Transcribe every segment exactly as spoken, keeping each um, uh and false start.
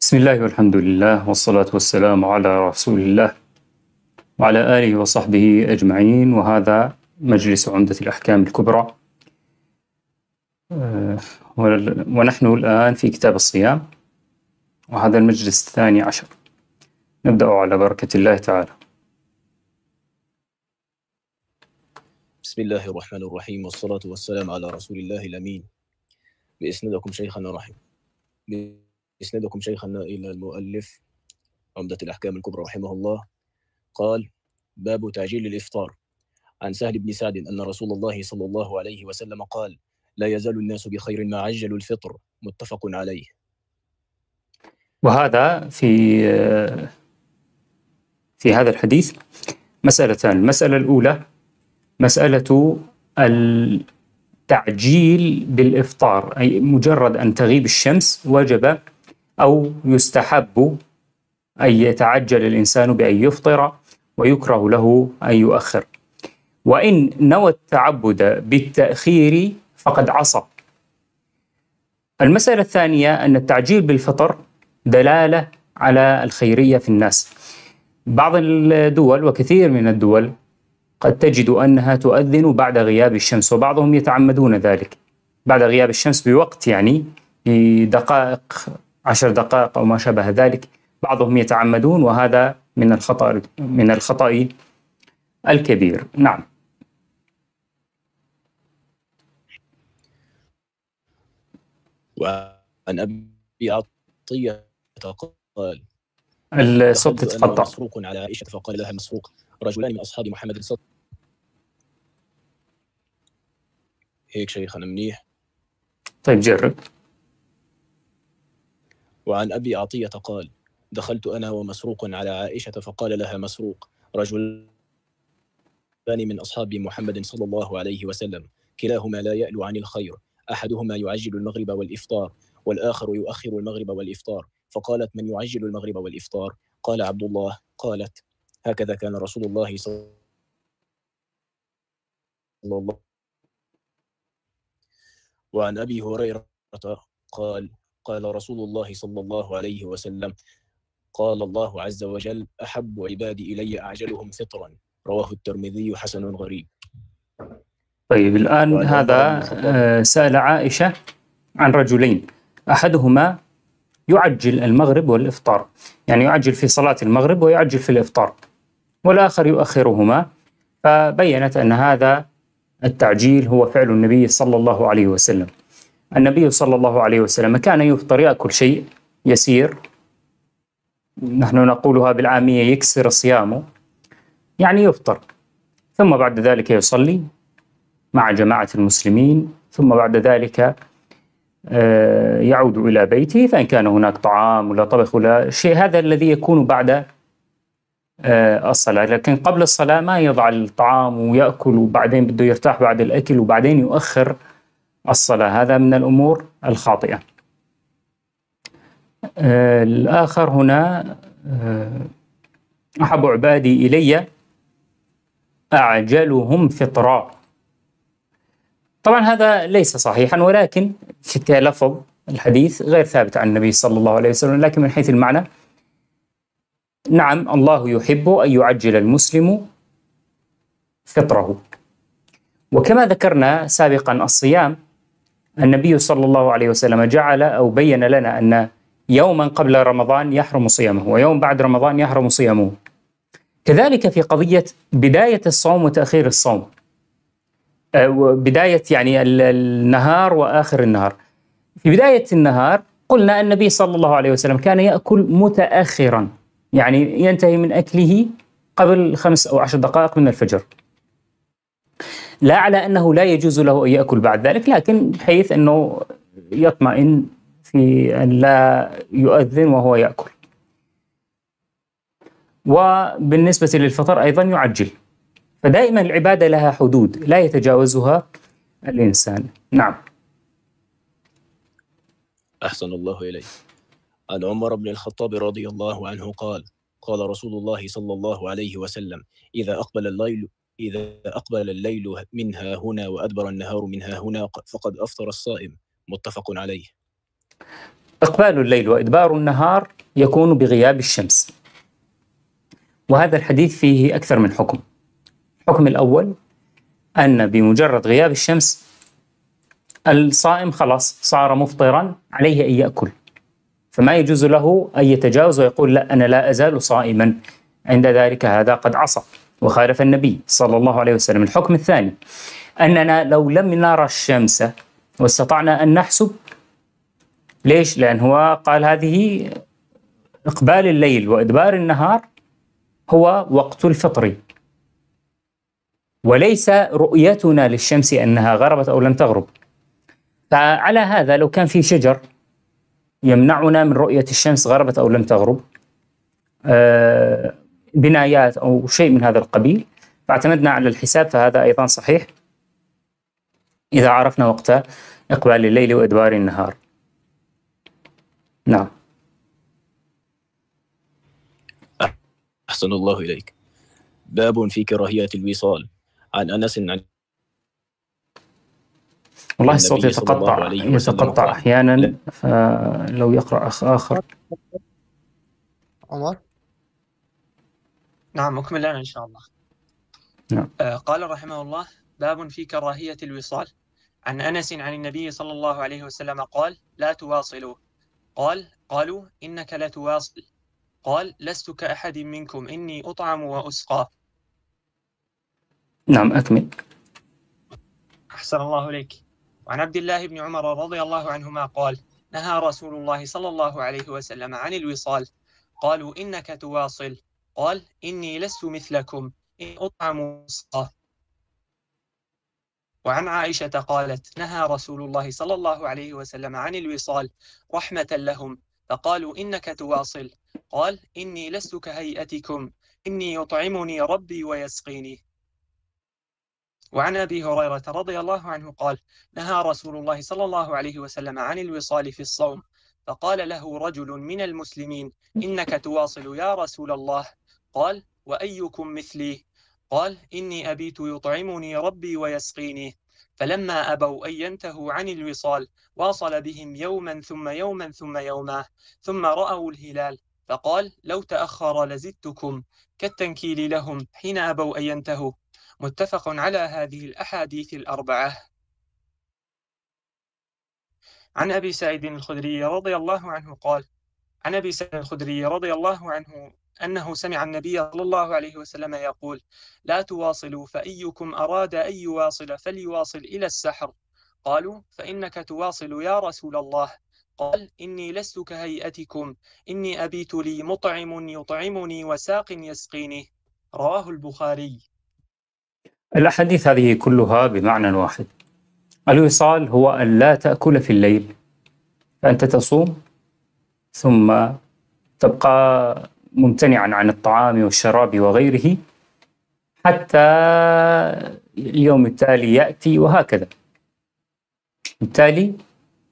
بسم الله والحمد لله والصلاة والسلام على رسول الله وعلى آله وصحبه أجمعين. وهذا مجلس عمدة الأحكام الكبرى، أه ونحن الآن في كتاب الصيام، وهذا المجلس الثاني عشر. نبدأ على بركة الله تعالى. بسم الله الرحمن الرحيم، والصلاة والسلام على رسول الله الأمين. بإسنادكم شيخنا رحم بإسنادكم شيخنا إلى المؤلف عمدة الأحكام الكبرى رحمه الله. قال: باب تعجيل الإفطار. عن سهل بن سعد أن رسول الله صلى الله عليه وسلم قال: لا يزال الناس بخير ما عجلوا الفطر، متفق عليه. وهذا في في هذا الحديث مسألتان. المسألة الأولى مسألة التعجيل بالإفطار، أي مجرد أن تغيب الشمس وجب أو يستحب أن يتعجل الإنسان بأن يفطر، ويكره له أن يؤخر. وإن نوى التعبد بالتأخير فقد عصى. المسألة الثانية أن التعجيل بالفطر دلالة على الخيرية في الناس. بعض الدول وكثير من الدول قد تجد أنها تؤذن بعد غياب الشمس، وبعضهم يتعمدون ذلك بعد غياب الشمس بوقت، يعني بدقائق، عشر دقائق أو ما شابه ذلك. بعضهم يتعمدون، وهذا من الخطأ من الخطأ الكبير. نعم. وعن أبي عطية قال: الصوت دخلت أنا تتقطع. ومسروق على عائشة فقال لها مسروق: رجلان من أصحاب محمد صلى هيك شيخنا منيح. طيب جرب. وعن أبي عطية قال: دخلت أنا ومسروق على عائشة فقال لها مسروق: رجلان من أصحاب محمد صلى الله عليه وسلم، كلاهما لا يألو عن الخير، أحدهما يعجل المغرب والإفطار، والآخر يؤخر المغرب والإفطار. فقالت: من يعجل المغرب والإفطار؟ قال عبد الله. قالت: هكذا كان رسول الله صلى الله عليه وسلم. وعن أبي هريرة قال: قال رسول الله صلى الله عليه وسلم: قال الله عز وجل: أحب عبادي إلي أعجلهم فطرا. رواه الترمذي حسن غريب. طيب الآن وعن هذا عمر بن الخطاب آه، سأل عائشة عن رجلين، أحدهما يعجل المغرب والإفطار، يعني يعجل في صلاة المغرب ويعجل في الإفطار، والآخر يؤخرهما. فبينت أن هذا التعجيل هو فعل النبي صلى الله عليه وسلم. النبي صلى الله عليه وسلم كان يفطر، يأكل شيء يسير، نحن نقولها بالعامية يكسر صيامه، يعني يفطر، ثم بعد ذلك يصلي مع جماعة المسلمين، ثم بعد ذلك يعود إلى بيته، فإن كان هناك طعام ولا طبخ ولا شيء، هذا الذي يكون بعد الصلاة. لكن قبل الصلاة ما يضع الطعام ويأكل وبعدين بده يرتاح بعد الأكل وبعدين يؤخر الصلاة، هذا من الأمور الخاطئة. الآخر هنا: أحب عبادي إلي أعجلهم فطرا. طبعا هذا ليس صحيحا، ولكن في لفظ الحديث غير ثابت عن النبي صلى الله عليه وسلم، لكن من حيث المعنى نعم، الله يحب أن يعجل المسلم فطره. وكما ذكرنا سابقا الصيام، النبي صلى الله عليه وسلم جعل أو بين لنا أن يوما قبل رمضان يحرم صيامه، ويوم بعد رمضان يحرم صيامه. كذلك في قضية بداية الصوم وتأخير الصوم، بداية يعني النهار وآخر النهار. في بداية النهار قلنا النبي صلى الله عليه وسلم كان يأكل متأخرا، يعني ينتهي من أكله قبل خمس أو عشر دقائق من الفجر، لا على أنه لا يجوز له أن يأكل بعد ذلك، لكن بحيث أنه يطمئن في أن لا يؤذن وهو يأكل. وبالنسبة للفطر أيضا يعجل. فدائما العبادة لها حدود لا يتجاوزها الإنسان. نعم. أحسن الله إليه. عن عمر بن الخطاب رضي الله عنه قال: قال رسول الله صلى الله عليه وسلم: إذا أقبل الليل إذا أقبل الليل منها هنا وأدبر النهار منها هنا فقد أفطر الصائم، متفق عليه. إقبال الليل وإدبار النهار يكون بغياب الشمس. وهذا الحديث فيه أكثر من حكم. الحكم الأول أن بمجرد غياب الشمس الصائم خلاص صار مفطرا، عليه أن يأكل، فما يجوز له أن يتجاوز ويقول لا أنا لا أزال صائما، عند ذلك هذا قد عصى وخالف النبي صلى الله عليه وسلم. الحكم الثاني أننا لو لم نرى الشمس واستطعنا أن نحسب، ليش؟ لأن هو قال هذه إقبال الليل وإدبار النهار هو وقت الفطر، وليس رؤيتنا للشمس أنها غربت أو لم تغرب. فعلى هذا لو كان في شجر يمنعنا من رؤية الشمس غربت أو لم تغرب، آه بنايات أو شيء من هذا القبيل، فاعتمدنا على الحساب، فهذا أيضا صحيح إذا عرفنا وقت إقبال الليل وإدبار النهار. نعم. أحسن الله إليك. باب في كراهية الوصال. عن أنس عن والله الصوت يتقطع يتقطع أحيانا، فلو يقرأ أخ آخر. عمر. نعم أكمل لنا إن شاء الله. نعم. آه قال رحمه الله: باب في كراهية الوصال. عن أنس عن النبي صلى الله عليه وسلم قال: لا تواصلوا. قال: قالوا إنك لتواصل. قال: لست كأحد منكم، إني أطعم وأسقى. نعم أكمل. أحسن الله إليك. وعن عبد الله بن عمر رضي الله عنهما قال: نهى رسول الله صلى الله عليه وسلم عن الوصال. قالوا: إنك تواصل. قال: إني لست مثلكم، إن أطعم وأسقى. وعن عائشة قالت: نهى رسول الله صلى الله عليه وسلم عن الوصال رحمة لهم، فقالوا: إنك تواصل. قال: إني لست كهيئتكم، إني يطعمني ربي ويسقيني. وعن أبي هريرة رضي الله عنه قال: نهى رسول الله صلى الله عليه وسلم عن الوصال في الصوم، فقال له رجل من المسلمين: إنك تواصل يا رسول الله. قال: وأيكم مثلي؟ قال: إني أبيت يطعمني ربي ويسقيني. فلما أبوا أن ينتهوا عن الوصال واصل بهم يوما ثم يوما ثم يوما، ثم رأوا الهلال فقال: لو تأخر لزدتكم، كالتنكيل لهم حين أبوا أن ينتهوا. متفق على هذه الأحاديث الأربعة. عن أبي سعيد الخدري رضي الله عنه قال: عن أبي سعيد الخدري رضي الله عنه أنه سمع النبي صلى الله عليه وسلم يقول: لا تواصلوا، فأيكم أراد أن يواصل فليواصل إلى السحر. قالوا: فإنك تواصل يا رسول الله. قال: إني لست كهيئتكم، إني أبيت لي مطعم يطعمني وساق يسقيني. رواه البخاري. الأحاديث هذه كلها بمعنى واحد. الوصال هو أن لا تأكل في الليل، فأنت تصوم ثم تبقى ممتنعا عن الطعام والشراب وغيره حتى اليوم التالي يأتي، وهكذا. بالتالي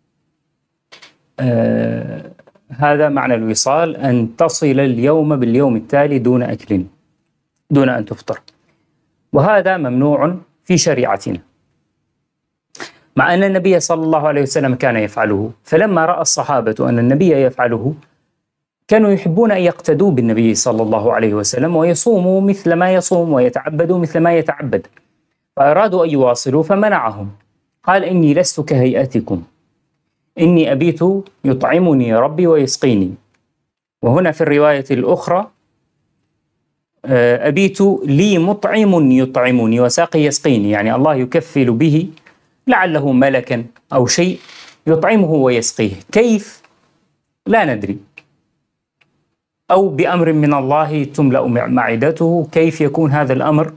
آه هذا معنى الوصال، أن تصل اليوم باليوم التالي دون أكل، دون أن تفطر، وهذا ممنوع في شريعتنا، مع أن النبي صلى الله عليه وسلم كان يفعله. فلما رأى الصحابة أن النبي يفعله كانوا يحبون أن يقتدوا بالنبي صلى الله عليه وسلم ويصوموا مثل ما يصوم ويتعبدوا مثل ما يتعبد، فأرادوا أن يواصلوا فمنعهم. قال: إني لست كهيئتكم، إني أبيت يطعمني ربي ويسقيني. وهنا في الرواية الأخرى: أبيت لي مطعم يطعمني وساقي يسقيني، يعني الله يكفل به لعله ملكا أو شيء يطعمه ويسقيه، كيف لا ندري، أو بأمر من الله تملأ معدته، كيف يكون هذا الأمر؟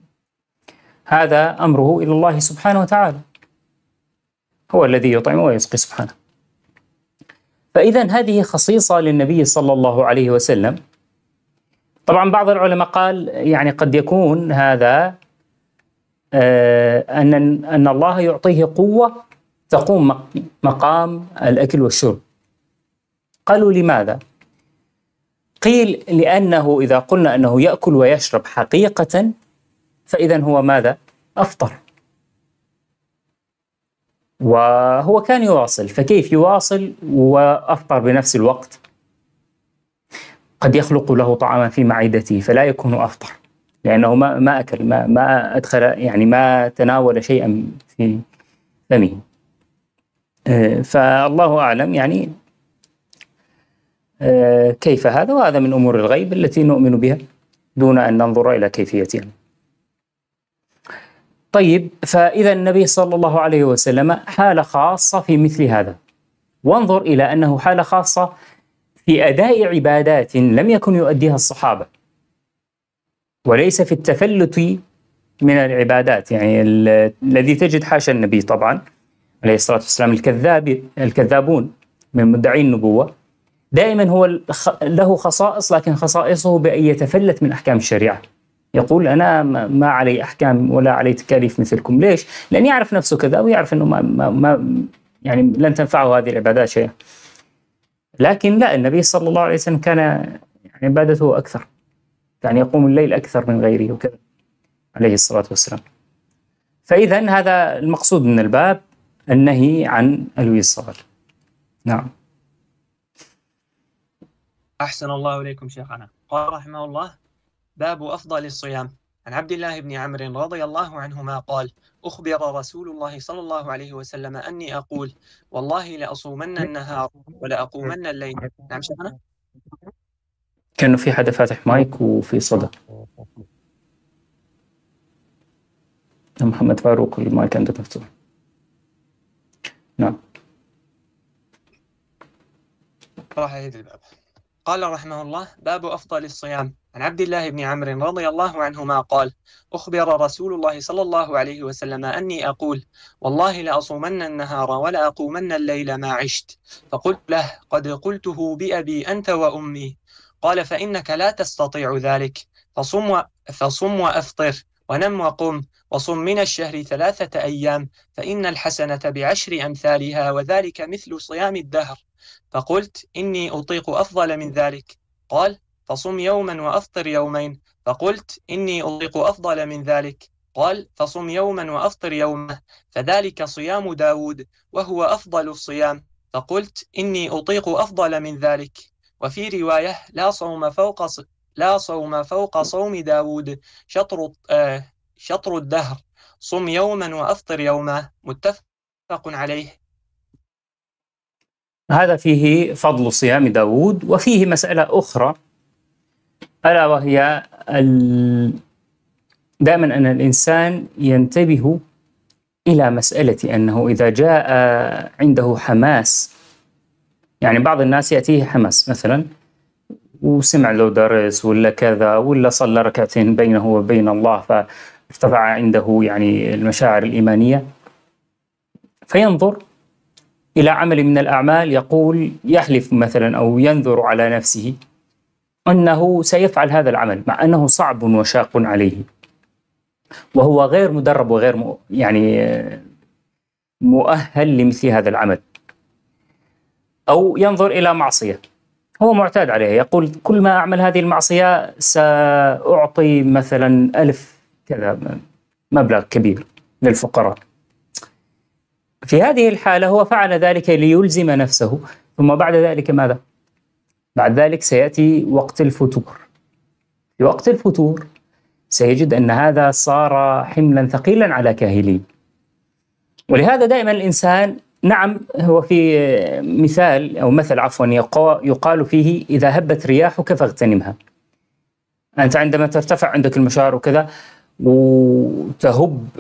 هذا أمره إلى الله سبحانه وتعالى، هو الذي يطعم ويسقي سبحانه. فإذا هذه خصيصة للنبي صلى الله عليه وسلم. طبعا بعض العلماء قال يعني قد يكون هذا آه أن أن الله يعطيه قوة تقوم مقام الأكل والشرب. قالوا: لماذا؟ قيل: لأنه إذا قلنا أنه يأكل ويشرب حقيقة، فإذا هو ماذا؟ أفطر. وهو كان يواصل، فكيف يواصل وأفطر بنفس الوقت؟ قد يخلق له طعاما في معدته فلا يكون أفطر، لأنه ما ما أكل ما ما أدخل يعني ما تناول شيئا في فمه. فالله أعلم يعني كيف هذا، وهذا من أمور الغيب التي نؤمن بها دون أن ننظر إلى كيفيتها. طيب، فإذا النبي صلى الله عليه وسلم حالة خاصة في مثل هذا، وانظر إلى أنه حالة خاصة في أداء عبادات لم يكن يؤديها الصحابة، وليس في التفلت من العبادات، يعني الذي تجد حاشا النبي طبعا عليه الصلاة والسلام الكذاب الكذابون من مدعي النبوة دائما هو له خصائص، لكن خصائصه بأن يتفلت من أحكام الشريعة، يقول أنا ما علي أحكام ولا علي تكاليف مثلكم. ليش؟ لأن يعرف نفسه كذا ويعرف أنه ما, ما, ما يعني لن تنفعه هذه العبادات شيئا. لكن لا، النبي صلى الله عليه وسلم كان يعني عبادته أكثر، كان يقوم الليل أكثر من غيره وكذا عليه الصلاة والسلام. فإذا هذا المقصود من الباب، النهي عن الوصال. نعم. أحسن الله إليكم شيخنا. قال رحمه الله: باب أفضل الصيام. عن عبد الله بن عمرو رضي الله عنهما قال: أخبر رسول الله صلى الله عليه وسلم أني أقول: والله لأصومن النهار ولأقومن الليل. نعم شيخنا. كأنه في حدا فاتح مايك وفي صدى. محمد فاروق المايك عندك مفتوح. نعم. راح أعيد الباب. قال رحمه الله: باب أفضل الصيام. عن عبد الله بن عمرو رضي الله عنهما قال: أخبر رسول الله صلى الله عليه وسلم أني أقول: والله لأصومن النهار ولأقومن الليل ما عشت. فقلت له: قد قلته بأبي أنت وأمي. قال: فإنك لا تستطيع ذلك، فصم و... فصم وأفطر ونم وقم، وصم من الشهر ثلاثة أيام، فإن الحسنة بعشر أمثالها، وذلك مثل صيام الدهر. فقلت: إني أطيق أفضل من ذلك. قال: فصم يوما وأفطر يومين. فقلت: إني أطيق أفضل من ذلك. قال: فصم يوما وأفطر يوما، فذلك صيام داود وهو أفضل الصيام. فقلت: إني أطيق أفضل من ذلك. وفي رواية: لا صوم فوق ص... لا صوم فوق صوم داود، شطر آه شطر الدهر، صم يوما وأفطر يوما. متفق عليه. هذا فيه فضل صيام داود، وفيه مسألة أخرى ألا وهي ال... دائما أن الإنسان ينتبه إلى مسألة أنه إذا جاء عنده حماس، يعني بعض الناس يأتيه حماس مثلا وسمع له درس ولا كذا ولا صلى ركعتين بينه وبين الله فارتفع عنده يعني المشاعر الإيمانية، فينظر إلى عمل من الأعمال، يقول يحلف مثلا أو ينذر على نفسه أنه سيفعل هذا العمل مع أنه صعب وشاق عليه، وهو غير مدرب وغير يعني مؤهل لمثل هذا العمل. أو ينظر إلى معصية هو معتاد عليها، يقول كل ما أعمل هذه المعصية سأعطي مثلا ألف كذا مبلغ كبير للفقراء. في هذه الحالة هو فعل ذلك ليلزم نفسه، ثم بعد ذلك ماذا؟ بعد ذلك سيأتي وقت الفتور. في وقت الفتور سيجد أن هذا صار حملا ثقيلا على كاهليه. ولهذا دائما الإنسان، نعم، هو في مثال أو مثل عفوا يقال فيه: إذا هبت رياحك فاغتنمها. أنت عندما ترتفع عندك المشاعر وكذا وتهب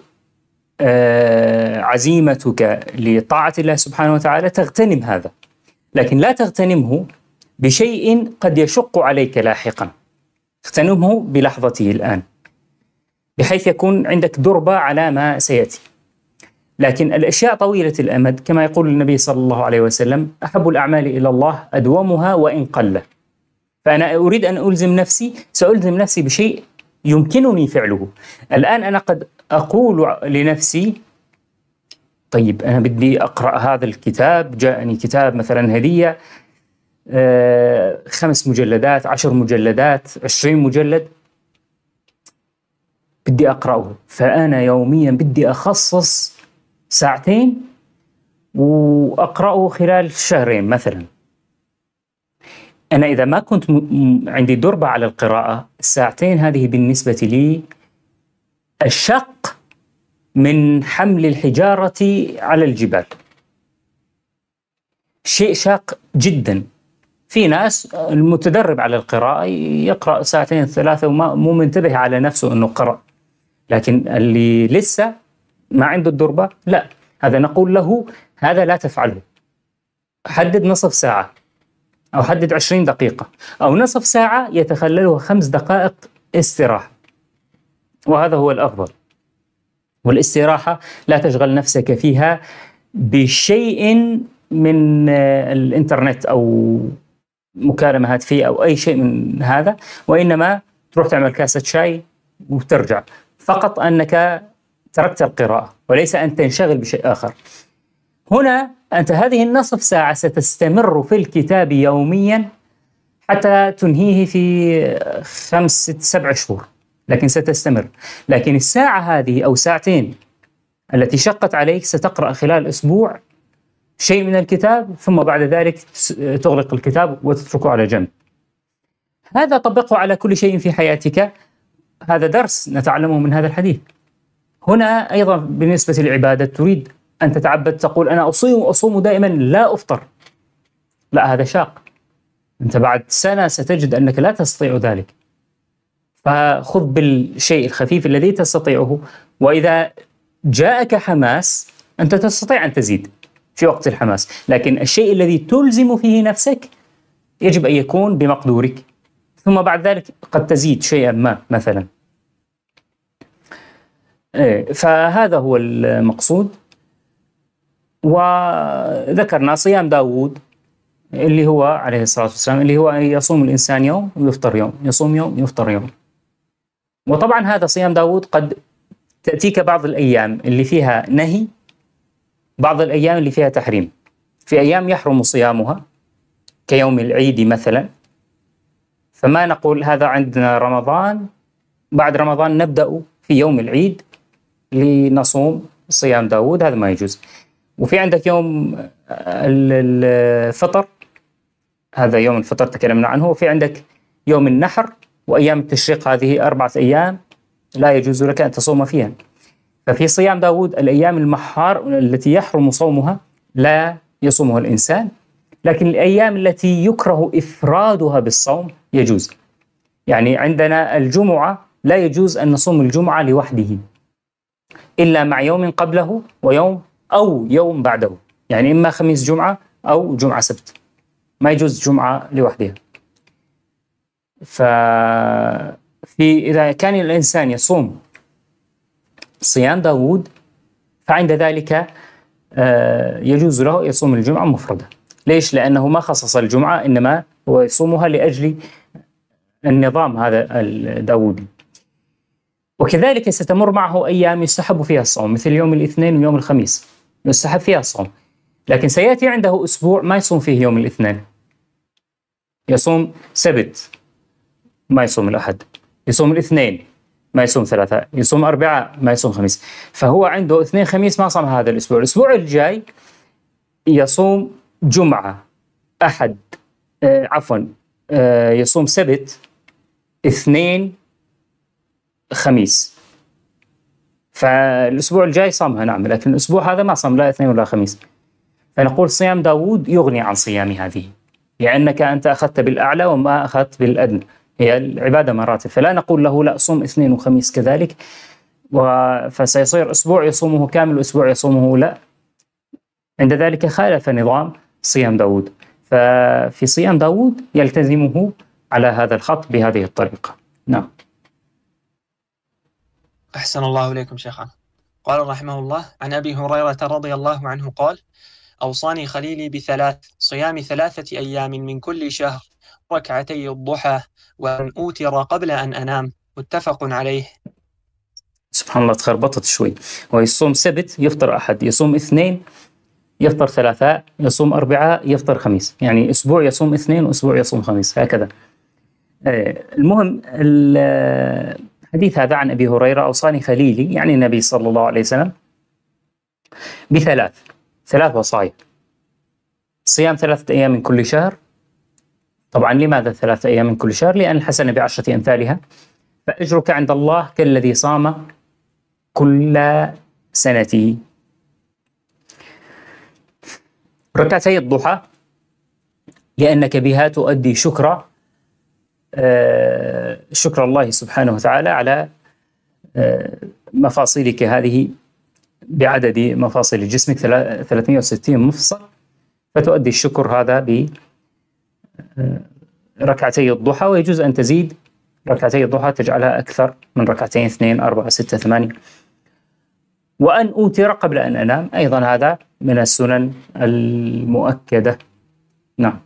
عزيمتك لطاعة الله سبحانه وتعالى، تغتنم هذا، لكن لا تغتنمه بشيء قد يشق عليك لاحقا، اغتنمه بلحظته الآن بحيث يكون عندك دربة على ما سيأتي. لكن الأشياء طويلة الأمد كما يقول النبي صلى الله عليه وسلم: أحب الأعمال إلى الله أدومها وإن قل. فأنا أريد أن ألزم نفسي، سألزم نفسي بشيء يمكنني فعله. الآن أنا قد أقول لنفسي: طيب أنا بدي أقرأ هذا الكتاب، جاءني كتاب مثلا هدية آه خمس مجلدات، عشر مجلدات، عشرين مجلد، بدي أقرأه، فأنا يوميا بدي أخصص ساعتين وأقرأه خلال شهرين مثلا. أنا إذا ما كنت م... عندي دربة على القراءة، الساعتين هذه بالنسبة لي الشق من حمل الحجارة على الجبال، شيء شاق جدا. في ناس المتدرب على القراءة يقرأ ساعتين ثلاثة وما مو منتبه على نفسه أنه قرأ، لكن اللي لسه ما عنده الدربة لا، هذا نقول له هذا لا تفعله، حدد نصف ساعة أو حدد عشرين دقيقة، أو نصف ساعة يتخللها خمس دقائق استراحة، وهذا هو الأفضل. والاستراحة لا تشغل نفسك فيها بشيء من الإنترنت أو مكالمة هاتفية أو أي شيء من هذا، وإنما تروح تعمل كاسة شاي وترجع، فقط أنك تركت القراءة وليس أن تنشغل بشيء آخر. هنا أنت هذه النصف ساعة ستستمر في الكتاب يوميا حتى تنهيه في خمس ست سبع شهور، لكن ستستمر. لكن الساعة هذه أو ساعتين التي شقت عليك ستقرأ خلال أسبوع شيء من الكتاب، ثم بعد ذلك تغلق الكتاب وتتركه على جنب. هذا طبقه على كل شيء في حياتك، هذا درس نتعلمه من هذا الحديث. هنا أيضا بالنسبة للعبادة، تريد أن تتعبد تقول أنا أصوم أصوم دائما لا أفطر، لا، هذا شاق. أنت بعد سنة ستجد أنك لا تستطيع ذلك، فخذ بالشيء الخفيف الذي تستطيعه، وإذا جاءك حماس أنت تستطيع أن تزيد في وقت الحماس، لكن الشيء الذي تلزم فيه نفسك يجب أن يكون بمقدورك، ثم بعد ذلك قد تزيد شيئا ما مثلا. فهذا هو المقصود. وذكرنا صيام داود اللي هو عليه الصلاة والسلام اللي هو يصوم الإنسان يوم ويفطر يوم، يصوم يوم يفطر يوم. وطبعا هذا صيام داود قد تأتيك بعض الأيام اللي فيها نهي، بعض الأيام اللي فيها تحريم. في أيام يحرم صيامها كيوم العيد مثلا، فما نقول هذا عندنا رمضان، بعد رمضان نبدأ في يوم العيد لنصوم صيام داود، هذا ما يجوز. وفي عندك يوم الفطر، هذا يوم الفطر تكلمنا عنه، وفي عندك يوم النحر وأيام التشريق، هذه أربعة أيام لا يجوز لك أن تصوم فيها. ففي صيام داود الأيام المحار التي يحرم صومها لا يصومها الإنسان، لكن الأيام التي يكره إفرادها بالصوم يجوز. يعني عندنا الجمعة لا يجوز أن نصوم الجمعة لوحده إلا مع يوم قبله ويوم أو يوم بعده، يعني إما خميس جمعة أو جمعة سبت، ما يجوز جمعة لوحدها. ففي إذا كان الإنسان يصوم صيام داود فعند ذلك يجوز له يصوم الجمعة مفردة. ليش؟ لأنه ما خصص الجمعة، إنما هو يصومها لأجل النظام هذا الداودي. وكذلك ستمر معه أيام يستحب فيها الصوم، مثل يوم الاثنين ويوم الخميس يستحب فيها الصوم، لكن سيأتي عنده أسبوع ما يصوم فيه يوم الاثنين، يصوم سبت ما يصوم الأحد، يصوم الاثنين ما يصوم ثلاثاء، يصوم أربعاء ما يصوم خميس، فهو عنده اثنين خميس ما صام هذا الأسبوع. الأسبوع الجاي يصوم جمعة أحد آه عفوا آه يصوم سبت اثنين خميس، فالأسبوع الجاي صامها نعم، لكن الأسبوع هذا ما صام لا اثنين ولا خميس. فنقول صيام داود يغني عن صيام هذه، لأنك أنت أخذت بالأعلى وما أخذت بالأدنى، هي العبادة مراتب، فلا نقول له لا صوم اثنين وخميس كذلك فسيصير أسبوع يصومه كامل وأسبوع يصومه لا، عند ذلك خالف نظام صيام داود. ففي صيام داود يلتزمه على هذا الخط بهذه الطريقة. نعم. أحسن الله إليكم شيخنا. قال رحمه الله: عن أبي هريرة رضي الله عنه قال: أوصاني خليلي بثلاث: صيام ثلاثة أيام من كل شهر، ركعتي الضحى، وأن أوتر قبل أن أنام. متفق عليه. سبحان الله تخربطت شوي، ويصوم سبت يفطر أحد، يصوم اثنين يفطر ثلاثاء، يصوم أربعاء يفطر خميس، يعني أسبوع يصوم اثنين وأسبوع يصوم خميس هكذا. المهم الحديث هذا عن أبي هريرة: أوصاني خليلي، يعني النبي صلى الله عليه وسلم، بثلاث: ثلاث وصايا: صيام ثلاثة أيام من كل شهر. طبعا لماذا ثلاثة أيام من كل شهر؟ لأن الحسنة بعشرة أمثالها، فأجرك عند الله كالذي صام كل سنته. ركعتي الضحى، لأنك بها تؤدي شكر آه شكر الله سبحانه وتعالى على آه مفاصلك هذه بعدد مفاصل جسمك ثلاثمائة وستين مفصل، فتؤدي الشكر هذا بركعتي الضحى. ويجوز أن تزيد ركعتي الضحى، تجعلها أكثر من ركعتين، اثنين، أربعة، ستة، ثمانية. وأن أوتر قبل أن أنام، أيضا هذا من السنن المؤكدة. نعم.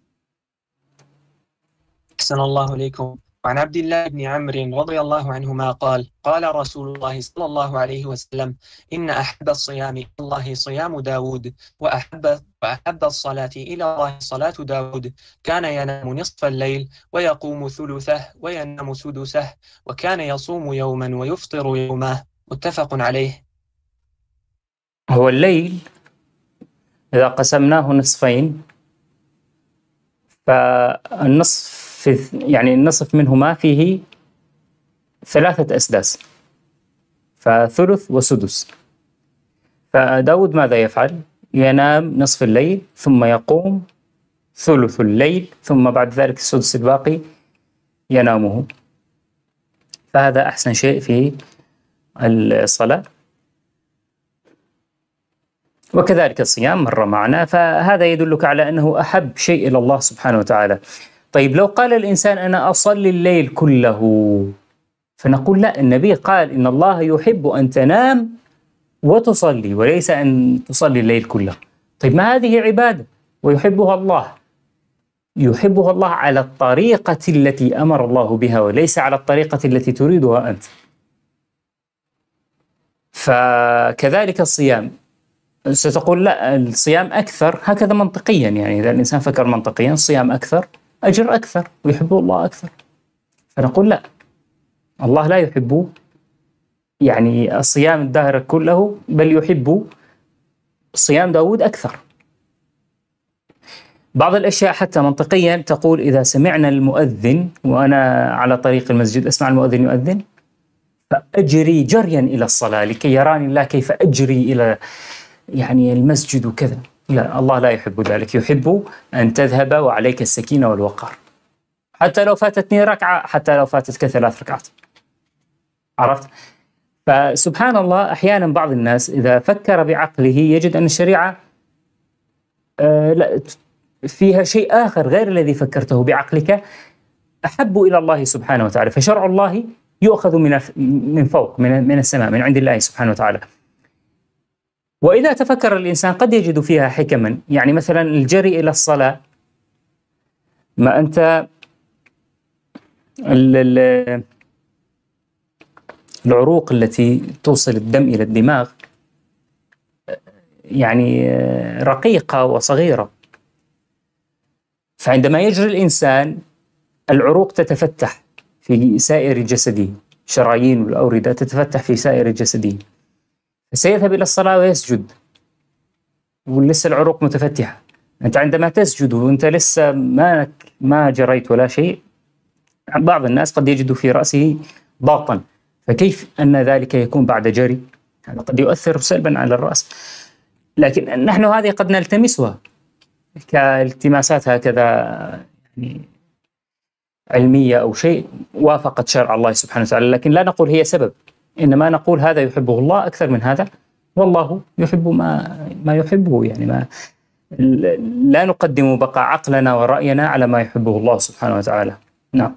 أحسن الله إليكم. وعن عبد الله بن عمرو رضي الله عنهما قال: قال رسول الله صلى الله عليه وسلم: إن أحب الصيام إلى الله صيام داود، وأحب, وأحب الصلاة إلى الله صلاة داود. كان ينام نصف الليل ويقوم ثلثه وينام سدسه، وكان يصوم يوما ويفطر يوما. متفق عليه. هو الليل إذا قسمناه نصفين، فالنصف يعني النصف منهما فيه ثلاثة أسداس، فثلث وسدس. فداود ماذا يفعل؟ ينام نصف الليل، ثم يقوم ثلث الليل، ثم بعد ذلك السدس الباقي ينامه. فهذا أحسن شيء في الصلاة. وكذلك الصيام مر معنا، فهذا يدلك على أنه أحب شيء إلى الله سبحانه وتعالى. طيب لو قال الإنسان أنا أصلي الليل كله، فنقول لا، النبي قال إن الله يحب أن تنام وتصلي، وليس أن تصلي الليل كله. طيب ما هذه عبادة ويحبها الله، يحبها الله على الطريقة التي أمر الله بها، وليس على الطريقة التي تريدها أنت. فكذلك الصيام، ستقول لا الصيام أكثر، هكذا منطقيا، يعني إذا الإنسان فكر منطقيا الصيام أكثر، أجر أكثر، ويحبه الله أكثر. فنقول لا، الله لا يحب يعني الصيام الدهر كله، بل يحب صيام داود أكثر. بعض الأشياء حتى منطقيا تقول إذا سمعنا المؤذن وأنا على طريق المسجد أسمع المؤذن يؤذن، فأجري جريا إلى الصلاة لكي يراني الله كيف أجري إلى يعني المسجد وكذا. لا، الله لا يحب ذلك، يحب أن تذهب وعليك السكينة والوقار، حتى لو فاتتني ركعة، حتى لو فاتتك ثلاث ركعات. عرفت؟ فسبحان الله، أحيانا بعض الناس إذا فكر بعقله يجد أن الشريعة آه لا فيها شيء آخر غير الذي فكرته بعقلك أحب إلى الله سبحانه وتعالى. فشرع الله يؤخذ من من فوق، من من السماء، من عند الله سبحانه وتعالى. وإذا تفكر الإنسان قد يجد فيها حكما، يعني مثلا الجري إلى الصلاة، ما أنت العروق التي توصل الدم إلى الدماغ يعني رقيقة وصغيرة، فعندما يجري الإنسان العروق تتفتح في سائر جسده، شرايين والأوردة تتفتح في سائر جسده، فسيذهب إلى الصلاة ويسجد ولسه العروق متفتحة. أنت عندما تسجد وأنت لسه ما ما جريت ولا شيء، بعض الناس قد يجد في رأسه ضغطا، فكيف أن ذلك يكون بعد جري؟ هذا قد يؤثر سلبا على الرأس. لكن نحن هذه قد نلتمسها كالتماسات هكذا يعني علمية أو شيء وافقت شرع الله سبحانه وتعالى، لكن لا نقول هي سبب، إنما نقول هذا يحبه الله أكثر من هذا، والله يحب ما ما يحبه. يعني ما لا نقدم بقى عقلنا ورأينا على ما يحبه الله سبحانه وتعالى. نعم.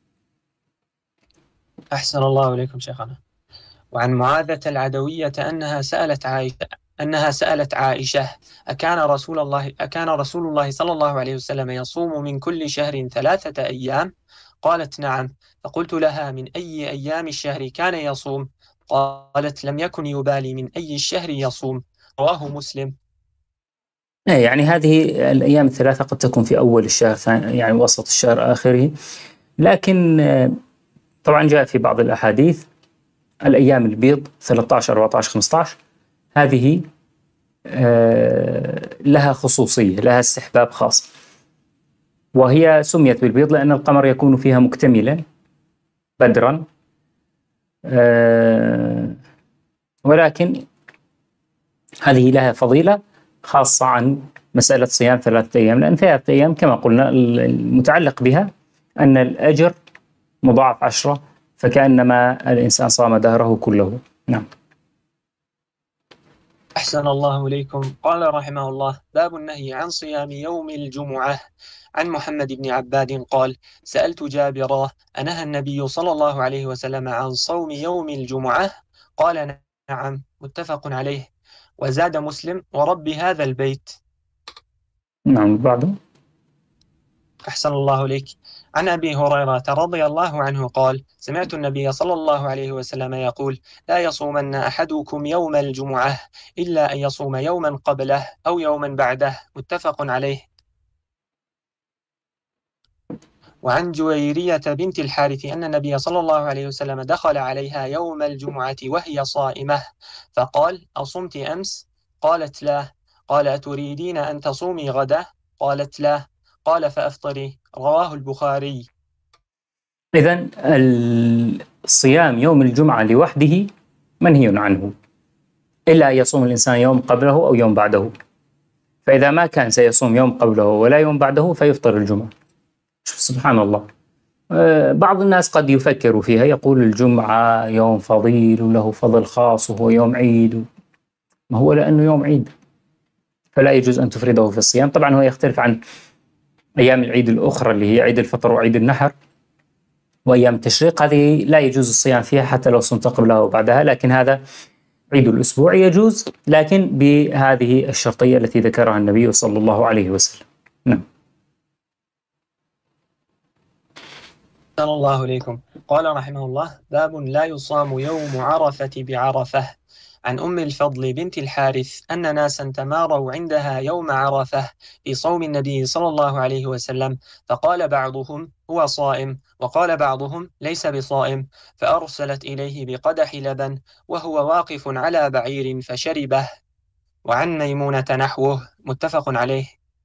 أحسن الله إليكم شيخنا. وعن معاذة العدوية أنها سألت عائشة أنها سألت عائشة أكان رسول الله أكان رسول الله صلى الله عليه وسلم يصوم من كل شهر ثلاثة أيام؟ قالت نعم. فقلت لها من أي أيام الشهر كان يصوم؟ قالت لم يكن يبالي من أي الشهر يصوم. رواه مسلم. يعني هذه الأيام الثلاثة قد تكون في أول الشهر، يعني وسط الشهر، آخره، لكن طبعا جاء في بعض الأحاديث الأيام البيض ثلاثة عشر أربعة عشر خمسة عشر، هذه لها خصوصية، لها استحباب خاص، وهي سميت بالبيض لأن القمر يكون فيها مكتملا بدرا، ولكن هذه لها فضيلة خاصة عن مسألة صيام ثلاثة أيام، لأن ثلاثة أيام كما قلنا المتعلق بها أن الأجر مضاعف عشرة، فكأنما الإنسان صام دهره كله. نعم. أحسن الله إليكم. قال رحمه الله: باب النهي عن صيام يوم الجمعة. عن محمد بن عباد قال: سألت جابرا: أنهى النبي صلى الله عليه وسلم عن صوم يوم الجمعة؟ قال: نعم. متفق عليه. وزاد مسلم: ورب هذا البيت. نعم. بعده. أحسن الله إليك. عن أبي هريرة رضي الله عنه قال: سمعت النبي صلى الله عليه وسلم يقول: لا يصومن أحدكم يوم الجمعة إلا أن يصوم يوما قبله أو يوما بعده. متفق عليه. وعن جويرية بنت الحارث أن النبي صلى الله عليه وسلم دخل عليها يوم الجمعة وهي صائمة، فقال: أصمت أمس؟ قالت: لا. قال: أتريدين أن تصومي غدا؟ قالت: لا. قال: فأفطري. رواه البخاري. إذن الصيام يوم الجمعة لوحده منهي عنه، إلا أن يصوم الإنسان يوم قبله أو يوم بعده، فإذا ما كان سيصوم يوم قبله ولا يوم بعده فيفطر الجمعة. سبحان الله. بعض الناس قد يفكر فيها، يقول الجمعة يوم فضيل وله فضل خاص وهو يوم عيد، ما هو لأنه يوم عيد فلا يجوز أن تفرده في الصيام. طبعا هو يختلف عن أيام العيد الأخرى اللي هي عيد الفطر وعيد النحر وأيام التشريق، هذه لا يجوز الصيام فيها حتى لو صمت قبلها وبعدها، لكن هذا عيد الأسبوع يجوز، لكن بهذه الشرطية التي ذكرها النبي صلى الله عليه وسلم. نعم. صلى الله عليكم. قال رحمه الله: باب لا يصام يوم عرفة بعرفة. عن أم الفضل بنت الحارث أن ناسا تماروا عندها يوم عرفة بصوم النبي صلى الله عليه وسلم، فقال بعضهم: هو صائم، وقال بعضهم: ليس بصائم، فأرسلت إليه بقدح لبن وهو واقف على بعير فشربه. وعن ميمونة نحوه. متفق عليه.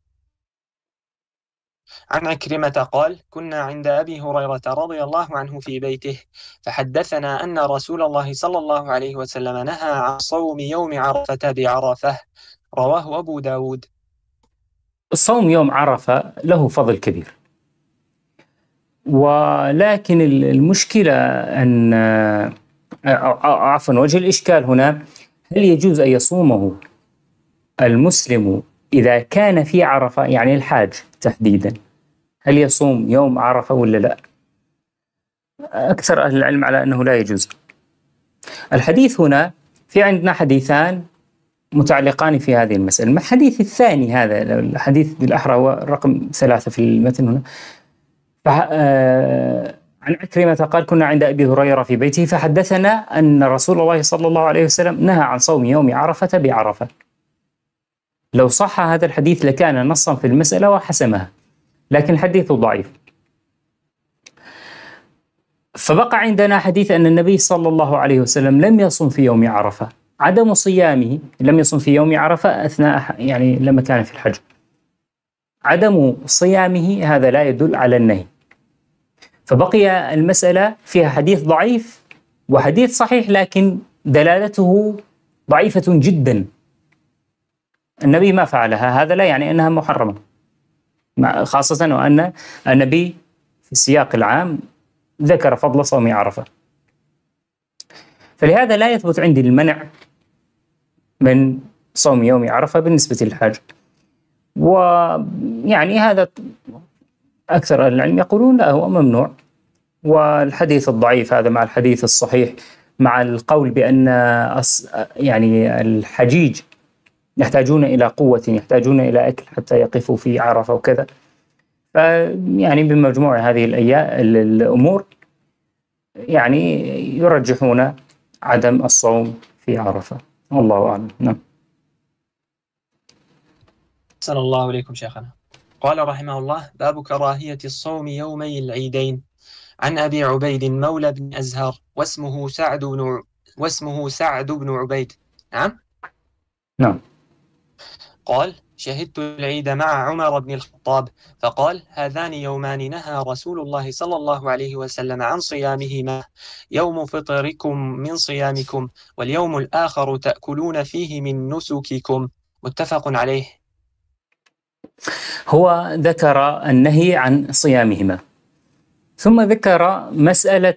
عن عكرمة قال: كنا عند أبي هريرة رضي الله عنه في بيته، فحدثنا أن رسول الله صلى الله عليه وسلم نهى عن صوم يوم عرفة بعرفة. رواه أبو داود. الصوم يوم عرفة له فضل كبير، ولكن المشكلة أن عفوا وجه الإشكال هنا: هل يجوز أن يصومه المسلم إذا كان في عرفة؟ يعني الحاج تحديدا، هل يصوم يوم عرفة ولا لا؟ أكثر أهل العلم على أنه لا يجوز. الحديث هنا في عندنا حديثان متعلقان في هذه المسألة. الحديث الثاني هذا الحديث بالأحرى هو رقم ثلاثة في المتن هنا، عن عكرمة قال: كنا عند أبي هريرة في بيته فحدثنا أن رسول الله صلى الله عليه وسلم نهى عن صوم يوم عرفة بعرفة. لو صح هذا الحديث لكان نصا في المسألة وحسمها، لكن الحديث ضعيف. فبقى عندنا حديث أن النبي صلى الله عليه وسلم لم يصم في يوم عرفة. عدم صيامه، لم يصم في يوم عرفة أثناء يعني لما كان في الحج، عدم صيامه هذا لا يدل على النهي. فبقي المسألة فيها حديث ضعيف وحديث صحيح، لكن دلالته ضعيفة جدا. النبي ما فعلها، هذا لا يعني أنها محرمة، خاصة وأن النبي في السياق العام ذكر فضل صوم عرفة. فلهذا لا يثبت عندي المنع من صوم يوم عرفة بالنسبة للحاج. ويعني هذا أكثر العلم يقولون لا، هو ممنوع. والحديث الضعيف هذا مع الحديث الصحيح مع القول بأن يعني الحجيج يحتاجون إلى قوة، يحتاجون إلى أكل حتى يقفوا في عرفة وكذا، فيعني بمجموع هذه الأمور يعني يرجحون عدم الصوم في عرفة، والله أعلم. نعم. صلى الله عليكم شيخنا. قال رحمه الله: باب كراهية الصوم يومي العيدين. عن أبي عبيد مولى بن أزهر واسمه سعد بن واسمه سعد بن عبيد. نعم. نعم. قال: شهدت العيد مع عمر بن الخطاب فقال: هذان يومان نهى رسول الله صلى الله عليه وسلم عن صيامهما، يوم فطركم من صيامكم، واليوم الآخر تأكلون فيه من نسككم. متفق عليه. هو ذكر النهي عن صيامهما، ثم ذكر مسألة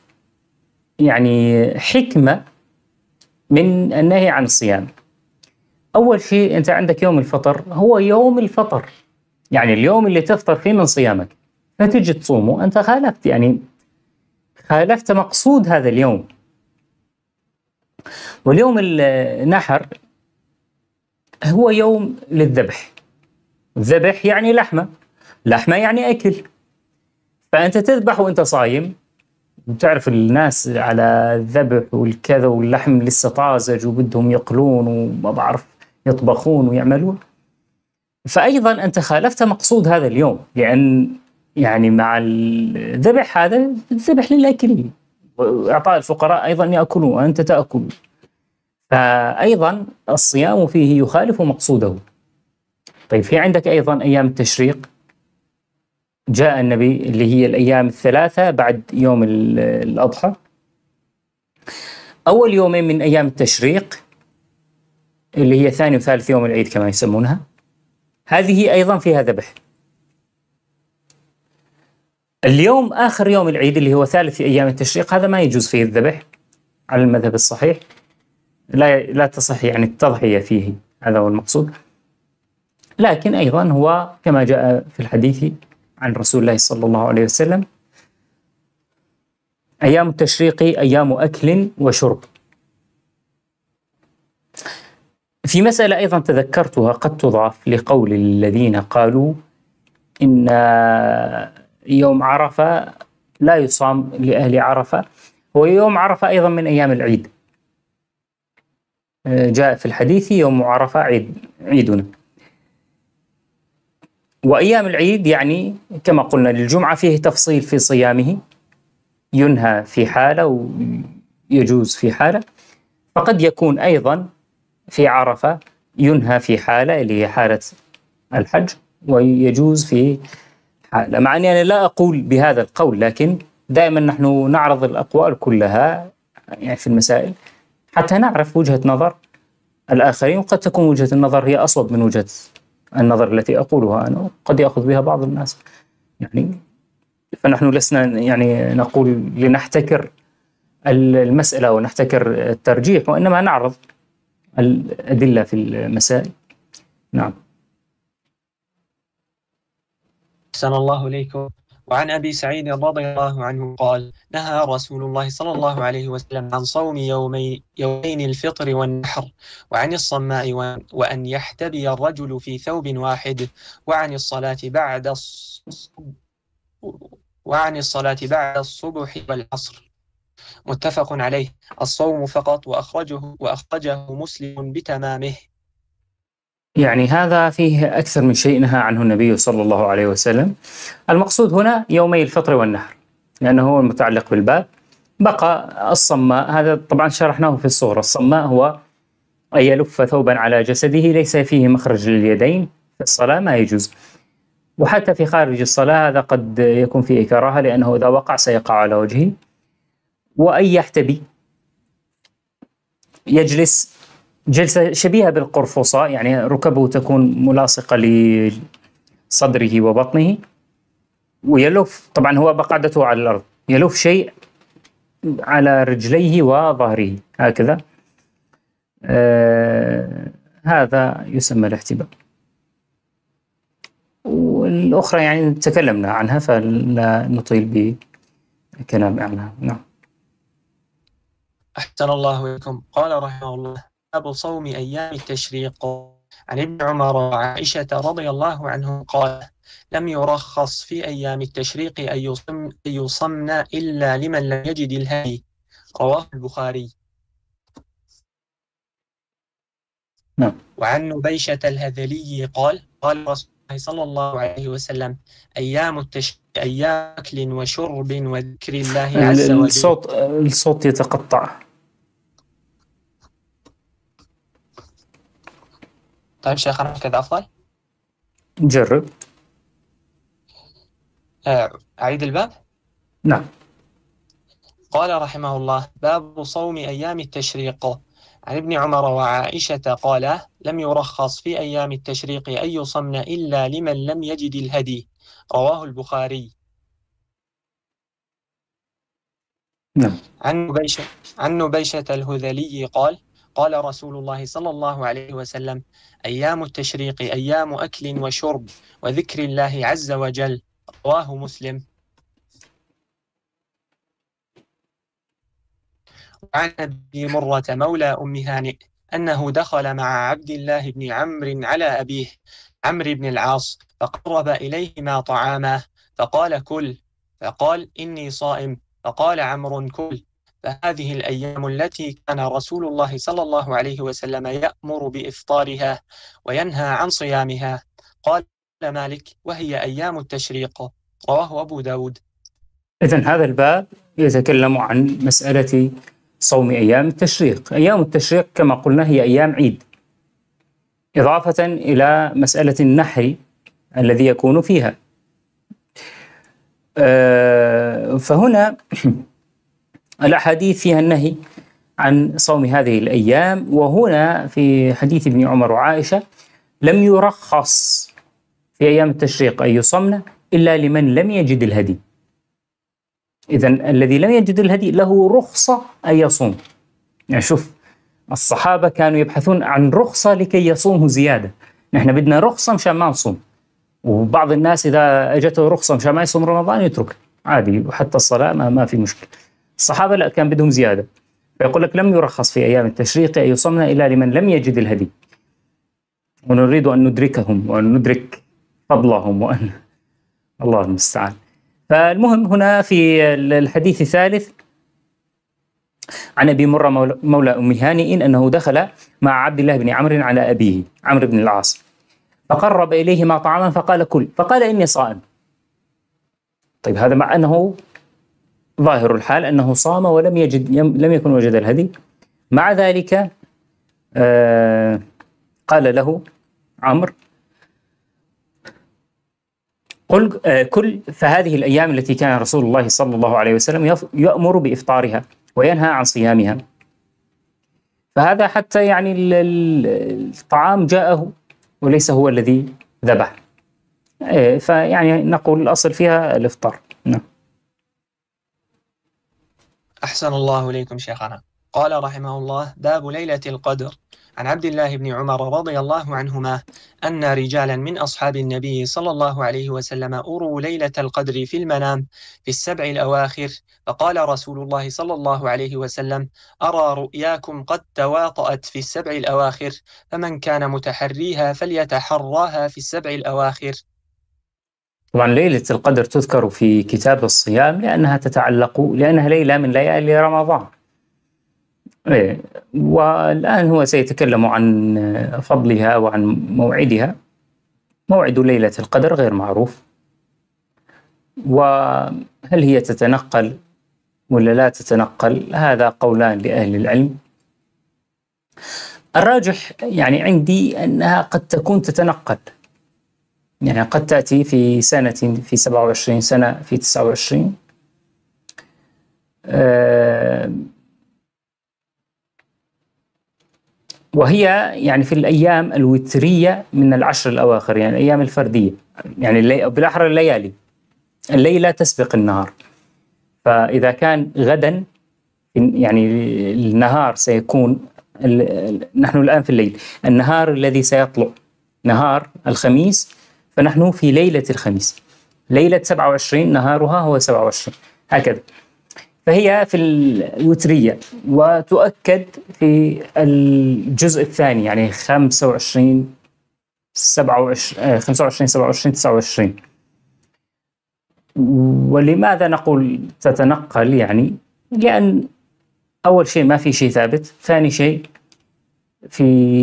يعني حكمة من النهي عن الصيام. أول شيء أنت عندك يوم الفطر هو يوم الفطر، يعني اليوم اللي تفطر فيه من صيامك، فتجي تصومه أنت خالفت، يعني خالفت مقصود هذا اليوم. واليوم النحر هو يوم للذبح، الذبح يعني لحمة، لحمة يعني أكل، فأنت تذبح وأنت صايم. بتعرف الناس على الذبح والكذا واللحم لسه طازج وبدهم يقلون وما بعرف يطبخون ويعملون، فأيضا أنت خالفت مقصود هذا اليوم، لأن يعني مع الذبح هذا الذبح للأكل، وإعطاء الفقراء أيضا يأكلون وأنت تأكل، فأيضا الصيام فيه يخالف مقصوده. طيب في عندك أيضا أيام التشريق، جاء النبي اللي هي الأيام الثلاثة بعد يوم الأضحى، أول يومين من أيام التشريق اللي هي ثاني وثالث يوم العيد كما يسمونها، هذه أيضا فيها ذبح. اليوم آخر يوم العيد اللي هو ثالث أيام التشريق هذا ما يجوز فيه الذبح على المذهب الصحيح، لا لا تصح يعني التضحية فيه، هذا هو المقصود. لكن أيضا هو كما جاء في الحديث عن رسول الله صلى الله عليه وسلم: أيام التشريق أيام أكل وشرب. في مسألة أيضا تذكرتها قد تضاف لقول الذين قالوا إن يوم عرفة لا يصام لأهل عرفة، ويوم عرفة أيضا من أيام العيد، جاء في الحديث يوم عرفة عيد عيدنا. وأيام العيد يعني كما قلنا للجمعة فيه تفصيل في صيامه، ينهى في حالة ويجوز في حالة، فقد يكون أيضا في عرفة ينهى في حالة اللي هي حالة الحج، ويجوز في حالة. مع أني أنا لا أقول بهذا القول، لكن دائما نحن نعرض الأقوال كلها يعني في المسائل حتى نعرف وجهة نظر الآخرين، وقد تكون وجهة النظر هي أصوب من وجهة النظر التي أقولها أنا، قد يأخذ بها بعض الناس يعني. فنحن لسنا يعني نقول لنحتكر المسألة ونحتكر الترجيح، وإنما نعرض الأدلة في المسائل. نعم. أحسن الله إليكم. وعن أبي سعيد رضي الله عنه قال: نهى رسول الله صلى الله عليه وسلم عن صوم يومي يومين الفطر والنحر، وعن الصماء، وأن يحتبي الرجل في ثوب واحد، وعن الصلاة بعد وعن الصلاة بعد الصبح والعصر. متفق عليه. الصوم فقط، وأخرجه وأخرجه مسلم بتمامه. يعني هذا فيه أكثر من شيء نهى عنه النبي صلى الله عليه وسلم. المقصود هنا يومي الفطر والنحر لأنه هو المتعلق بالباب. بقى الصماء، هذا طبعا شرحناه في الصورة. الصماء هو أن يلف ثوبا على جسده ليس فيه مخرج لليدين، في الصلاة ما يجوز، وحتى في خارج الصلاة هذا قد يكون فيه كراهة لأنه إذا وقع سيقع على وجهه. وأن يحتبي، يجلس جلسة شبيهة بالقرفصاء، يعني ركبه تكون ملاصقة لصدره وبطنه، ويلف، طبعا هو بقعدته على الأرض، يلف شيء على رجليه وظهره هكذا. آه هذا يسمى الاحتباء. والأخرى يعني تكلمنا عنها فلا نطيل بكلام عنها. نعم. أحسن الله إليكم. قال رحمه الله: باب صوم أيام التشريق. عن ابن عمر وعائشة رضي الله عنهم قال: لم يرخص في أيام التشريق أن يصم يصمن إلا لمن لم يجد الهدي. رواه البخاري. نعم. وعن نبيشة الهذلي قال: قال رسول الله صلى الله عليه وسلم: أيام التشريق أيام أكل وشرب وذكر الله عز وجل. الصوت الصوت يتقطع. طيب شيخنا كذا أفضل؟ جرب. أعيد الباب؟ نعم. قال رحمه الله: باب صوم أيام التشريق. عن ابن عمر وعائشة قال: لم يرخص في أيام التشريق أن يصمن إلا لمن لم يجد الهدي. رواه البخاري. نعم. عن نبيشة عن نبيشة الهذلي قال: قال رسول الله صلى الله عليه وسلم: أيام التشريق أيام أكل وشرب وذكر الله عز وجل. رواه مسلم. وعن أبي مرة مولى أم هانئ أنه دخل مع عبد الله بن عمرو على أبيه عمرو بن العاص فقرب إليهما طعاما فقال: كل. فقال: إني صائم. فقال عمرو: كل. فهذه الأيام التي كان رسول الله صلى الله عليه وسلم يأمر بإفطارها وينهى عن صيامها. قال مالك: وهي أيام التشريق. رواه أبو داود. إذن هذا الباب يتكلم عن مسألة صوم أيام التشريق. أيام التشريق كما قلنا هي أيام عيد، إضافة إلى مسألة النحر الذي يكون فيها. فهنا الأحاديث فيها النهي عن صوم هذه الأيام، وهنا في حديث ابن عمر وعائشة لم يرخص في أيام التشريق أن يصمن إلا لمن لم يجد الهدي. إذن الذي لم يجد الهدي له رخصة أن يصوم. يعني شوف، الصحابة كانوا يبحثون عن رخصة لكي يصوموا زيادة. نحن بدنا رخصة مشان ما نصوم، وبعض الناس إذا أجته رخصة مشان ما يصوم رمضان يترك عادي، وحتى الصلاة ما, ما في مشكلة. الصحابة لا، كان بدهم زيادة، فيقول لك لم يرخص في أيام التشريق أن يصومن إلا لمن لم يجد الهدي، ونريد أن ندركهم وأن ندرك فضلهم وأن الله المستعان. فالمهم هنا في الحديث الثالث عن أبي مرة مولى أم هانئ أنه دخل مع عبد الله بن عمرو على أبيه عمرو بن العاص فقرب إليهما طعاما فقال: كل. فقال: إني صائم. طيب هذا مع أنه ظاهر الحال أنه صام ولم يجد لم يكن وجد الهدي. مع ذلك آه قال له عمرو: قل آه كل. فهذه الأيام التي كان رسول الله صلى الله عليه وسلم يأمر بإفطارها وينهى عن صيامها. فهذا حتى يعني الطعام جاءه وليس هو الذي ذبح. آه فيعني نقول الأصل فيها الإفطار. نعم. أحسن الله إليكم شيخنا. قال رحمه الله: باب ليلة القدر. عن عبد الله بن عمر رضي الله عنهما أن رجالا من أصحاب النبي صلى الله عليه وسلم أروا ليلة القدر في المنام في السبع الأواخر، فقال رسول الله صلى الله عليه وسلم: أرى رؤياكم قد تواطأت في السبع الأواخر، فمن كان متحريها فليتحراها في السبع الأواخر. طبعا ليلة القدر تذكر في كتاب الصيام لأنها تتعلق لأنها ليلة من ليالي رمضان. إيه. والآن هو سيتكلم عن فضلها وعن موعدها. موعد ليلة القدر غير معروف، وهل هي تتنقل ولا لا تتنقل هذا قولان لأهل العلم. الراجح يعني عندي أنها قد تكون تتنقل، يعني قد تأتي في سنة في سبعة وعشرين سنة في تسعة وعشرين. أه وهي يعني في الأيام الوترية من العشر الأواخر، يعني الأيام الفردية، يعني اللي بالأحرى الليالي. الليلة تسبق النهار، فإذا كان غدا يعني النهار سيكون نحن الآن في الليل، النهار الذي سيطلع نهار الخميس، فنحن في ليلة الخميس. ليلة سبعة وعشرين نهارها هو سبعة وعشرين هكذا. فهي في الوترية، وتؤكد في الجزء الثاني يعني خمسة وعشرين سبعة وعشرين خمسة وعشرين سبعة وعشرين تسعة وعشرين. ولماذا نقول تتنقل؟ يعني لأن أول شيء ما في شيء ثابت، ثاني شيء في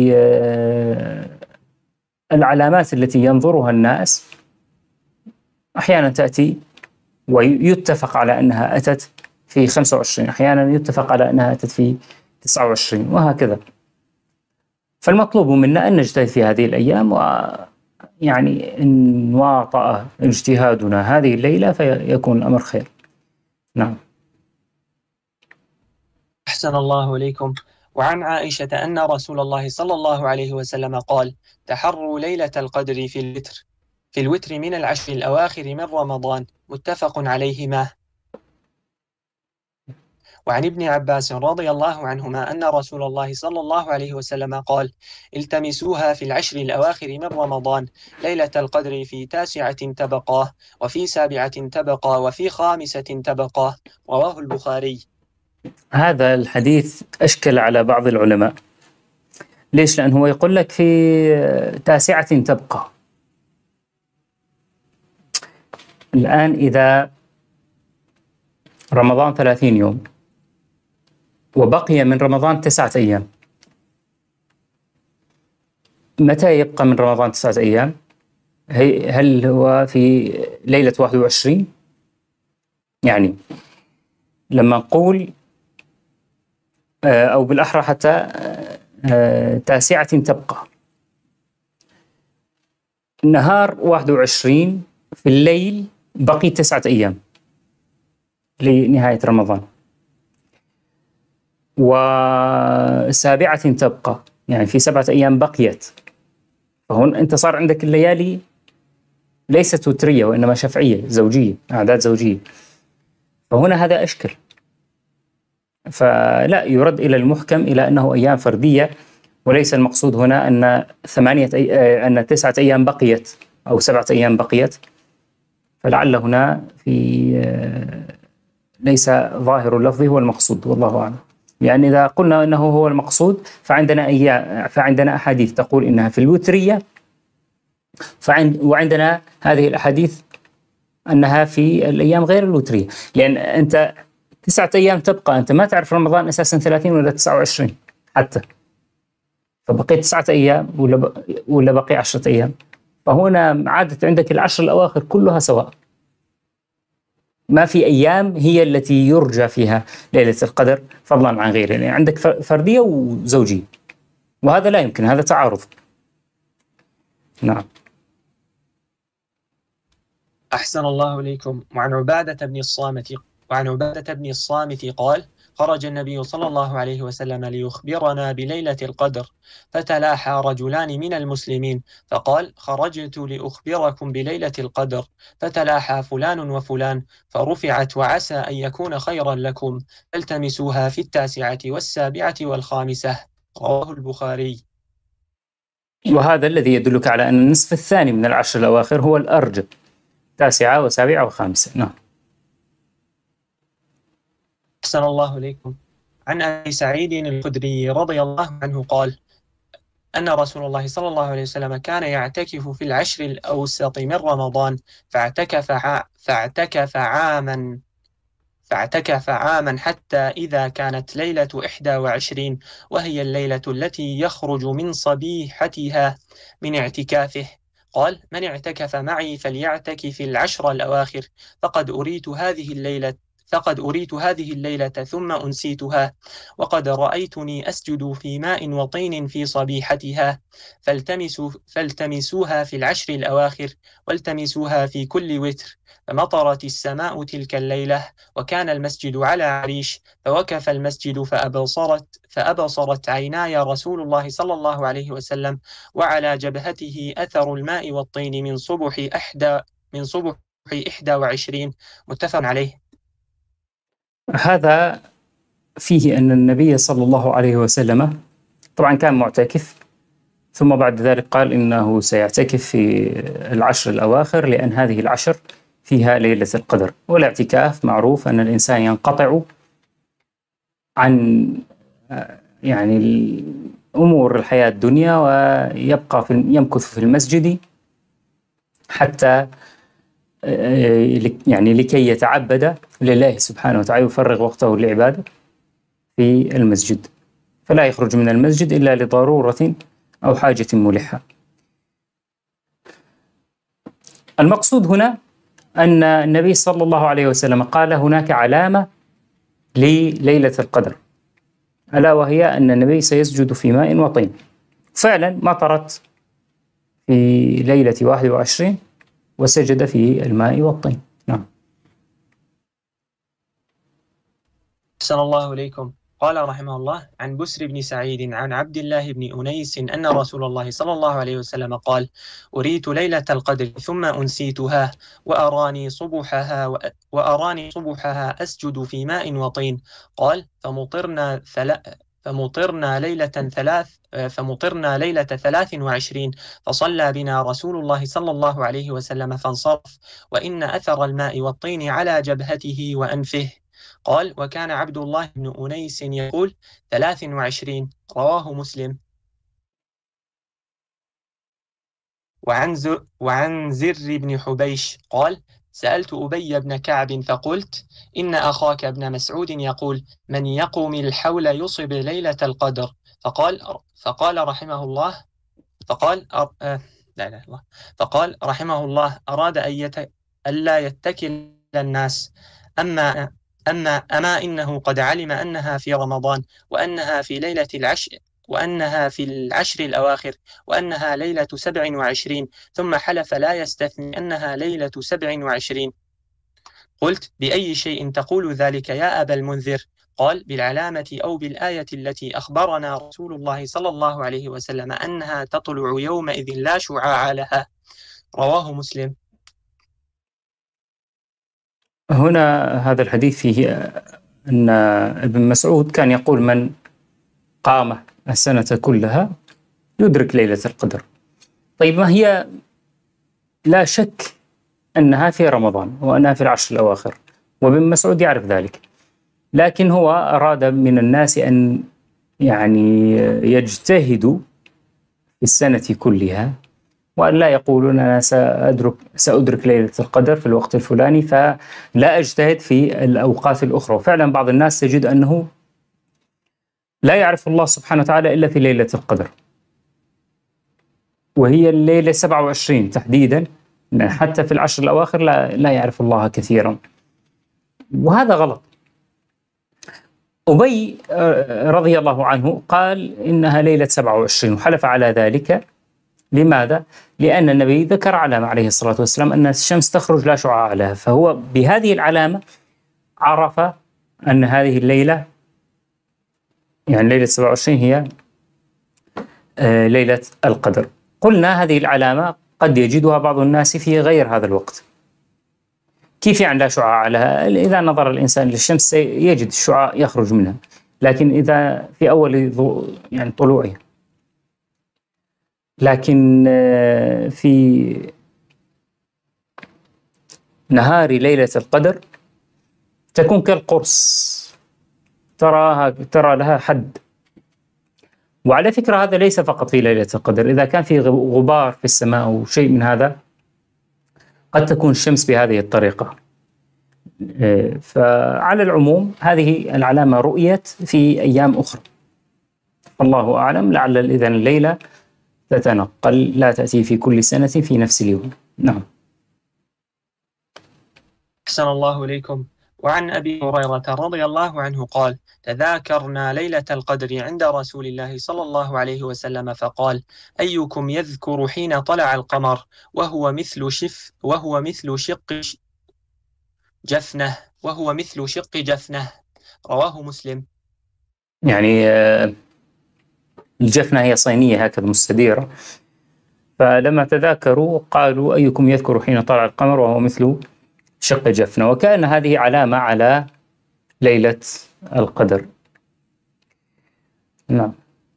العلامات التي ينظرها الناس أحيانا تأتي ويتفق على أنها أتت في خمسة وعشرين، أحيانا يتفق على أنها أتت في تسعة وعشرين، وهكذا. فالمطلوب منا أن نجتهد في هذه الأيام، ويعني إن واطأ اجتهادنا هذه الليلة فيكون الأمر خير. نعم. أحسن الله إليكم. وعن عائشة أن رسول الله صلى الله عليه وسلم قال: تحروا ليلة القدر في الوتر في الوتر من العشر الأواخر من رمضان، متفق عليهما. وعن ابن عباس رضي الله عنهما أن رسول الله صلى الله عليه وسلم قال: التمسوها في العشر الأواخر من رمضان، ليلة القدر في تاسعة تبقى، وفي سابعة تبقى، وفي خامسة تبقى. رواه البخاري. هذا الحديث أشكل على بعض العلماء. ليش؟ لأنه هو يقول لك في تاسعة تبقى. الآن إذا رمضان ثلاثين يوم وبقي من رمضان تسعة أيام، متى يبقى من رمضان تسعة أيام؟ هل هو في ليلة واحد وعشرين؟ يعني لما نقول أو بالأحرى حتى تاسعة تبقى، نهار واحد وعشرين في الليل بقي تسعة أيام لنهاية رمضان، وسابعة تبقى يعني في سبعة أيام بقيت. فهون أنت صار عندك الليالي ليست وترية وإنما شفعية زوجية، أعداد زوجية. فهنا هذا أشكل، فلا يرد إلى المحكم إلى أنه أيام فردية، وليس المقصود هنا أن ثمانية أي... أن تسعة أيام بقيت أو سبعة أيام بقيت. فلعل هنا في ليس ظاهر اللفظ هو المقصود، والله أعلم. يعني إذا قلنا أنه هو المقصود فعندنا أيام، فعندنا أحاديث تقول إنها في الوترية، فعند وعندنا هذه الأحاديث أنها في الأيام غير الوترية. لأن أنت تسعة أيام تبقى، أنت ما تعرف رمضان أساسا ثلاثين ولا تسعة وعشرين حتى، فبقيت تسعة أيام ولا ب... ولا بقي عشرة أيام. فهنا عادت عندك العشر الأواخر كلها سواء، ما في أيام هي التي يرجى فيها ليلة القدر فضلا عن غيرها. يعني عندك فردية وزوجية، وهذا لا يمكن، هذا تعارض. نعم. أحسن الله إليكم. وعن عبادة بن الصامت وعن عبادة بن الصامت قال: خرج النبي صلى الله عليه وسلم ليخبرنا بليلة القدر، فتلاحى رجلان من المسلمين فقال: خرجت لأخبركم بليلة القدر، فتلاحى فلان وفلان، فرفعت: وعسى أن يكون خيرا لكم، فالتمسوها في التاسعة والسابعة والخامسة. رواه البخاري. وهذا الذي يدلك على أن النصف الثاني من العشر الأواخر هو الأرجح، تاسعة وسابعة وخامسة. نعم. أحسن الله إليكم. عن أبي سعيد الخدري رضي الله عنه قال: أن رسول الله صلى الله عليه وسلم كان يعتكف في العشر الأوسط من رمضان، فاعتكف ع... فاعتكف عاما فاعتكف عاما حتى إذا كانت ليلة إحدى وعشرين، وهي الليلة التي يخرج من صبيحتها من اعتكافه، قال: من اعتكف معي فليعتكف العشر الأواخر، فقد أريت هذه الليلة فقد أريت هذه الليلة ثم أنسيتها، وقد رأيتني أسجد في ماء وطين في صبيحتها، فالتمسوا فالتمسوها في العشر الأواخر، والتمسوها في كل وتر. فمطرت السماء تلك الليلة، وكان المسجد على عريش، فوقف المسجد فأبصرت فأبصرت عيناي رسول الله صلى الله عليه وسلم، وعلى جبهته أثر الماء والطين من صبح إحدى من صبح إحدى وعشرين. متفق عليه. هذا فيه أن النبي صلى الله عليه وسلم طبعا كان معتكف، ثم بعد ذلك قال إنه سيعتكف في العشر الأواخر، لأن هذه العشر فيها ليلة القدر. والاعتكاف معروف أن الإنسان ينقطع عن يعني أمور الحياة الدنيا، ويبقى في يمكث في المسجد حتى يعني لكي يتعبد لله سبحانه وتعالى، يفرغ وقته للعبادة في المسجد، فلا يخرج من المسجد إلا لضرورة أو حاجة ملحة. المقصود هنا أن النبي صلى الله عليه وسلم قال هناك علامة لليلة القدر، ألا وهي أن النبي سيسجد في ماء وطين، فعلا مطرت في ليلة واحد وعشرين وسجد في الماء والطين. نعم. أحسن الله إليكم. قال رحمه الله: عن بسر بن سعيد عن عبد الله بن أنيس أن رسول الله صلى الله عليه وسلم قال: أريت ليلة القدر ثم أنسيتها وأراني صبحها وأراني صبحها أسجد في ماء وطين. قال: فمطرنا ثلاث فمطرنا ليلة ثلاث فمطرنا ليلة ثلاث وعشرين فصلى بنا رسول الله صلى الله عليه وسلم فانصرف، وإن أثر الماء والطين على جبهته وأنفه. قال: وكان عبد الله بن أنيس يقول ثلاث وعشرين. رواه مسلم. وعن زر, وعن زر بن حبيش قال: سألت أبي بن كعب فقلت: إن أخاك ابن مسعود يقول: من يقوم الحول يصب ليلة القدر. فقال فقال رحمه الله فقال أر... آه... لا لا الله فقال رحمه الله: أراد أن يت... ألا يتكل الناس، أما أما أما إنه قد علم أنها في رمضان، وأنها في ليلة العشر وأنها في العشر الأواخر، وأنها ليلة سبع وعشرين، ثم حلف لا يستثني أنها ليلة سبع وعشرين. قلت: بأي شيء تقول ذلك يا أبا المنذر؟ قال: بالعلامة أو بالآية التي أخبرنا رسول الله صلى الله عليه وسلم أنها تطلع يومئذ لا شعاع لها. رواه مسلم. هنا هذا الحديث فيه أن ابن مسعود كان يقول: من قام السنة كلها يدرك ليلة القدر. طيب، ما هي؟ لا شك أنها في رمضان وأنها في العشر الأواخر، وابن مسعود يعرف ذلك، لكن هو أراد من الناس أن يعني يجتهدوا في السنة كلها، وأن لا يقولون أنا سأدرك, سأدرك ليلة القدر في الوقت الفلاني فلا أجتهد في الأوقات الأخرى. وفعلا بعض الناس تجد أنه لا يعرف الله سبحانه وتعالى إلا في ليلة القدر، وهي الليلة سبعة وعشرين تحديدا، حتى في العشر الأواخر لا, لا يعرف الله كثيرا، وهذا غلط. أبي رضي الله عنه قال إنها ليلة سبعة وعشرين وحلف على ذلك. لماذا؟ لأن النبي ذكر علامة عليه الصلاة والسلام أن الشمس تخرج لا شعاع لها، فهو بهذه العلامة عرف أن هذه الليلة، يعني ليلة سبعة وعشرين، هي ليلة القدر. قلنا هذه العلامة قد يجدها بعض الناس في غير هذا الوقت. كيف يعني لا شعاع لها؟ إذا نظر الإنسان للشمس يجد الشعاع يخرج منها، لكن إذا في أول يعني طلوعها. لكن في نهار ليلة القدر تكون كالقرص، تراها ترى لها حد. وعلى فكرة هذا ليس فقط في ليلة القدر، إذا كان في غبار في السماء أو شيء من هذا قد تكون الشمس بهذه الطريقة. فعلى العموم هذه العلامة رؤيت في أيام أخرى، الله أعلم. لعل إذن الليلة تتنقل، لا تأتي في كل سنة في نفس اليوم. نعم. أحسن الله إليكم. وعن أبي هريرة رضي الله عنه قال: تذاكرنا ليلة القدر عند رسول الله صلى الله عليه وسلم فقال: أيكم يذكر حين طلع القمر وهو مثل شف وهو مثل شق جفنه وهو مثل شق جفنه. رواه مسلم. يعني الجفنة هي صينية هكذا مستديرة، فلما تذاكروا قالوا: أيكم يذكر حين طلع القمر وهو مثل شق جفنة، وكأن هذه علامة على ليلة القدر. نعم.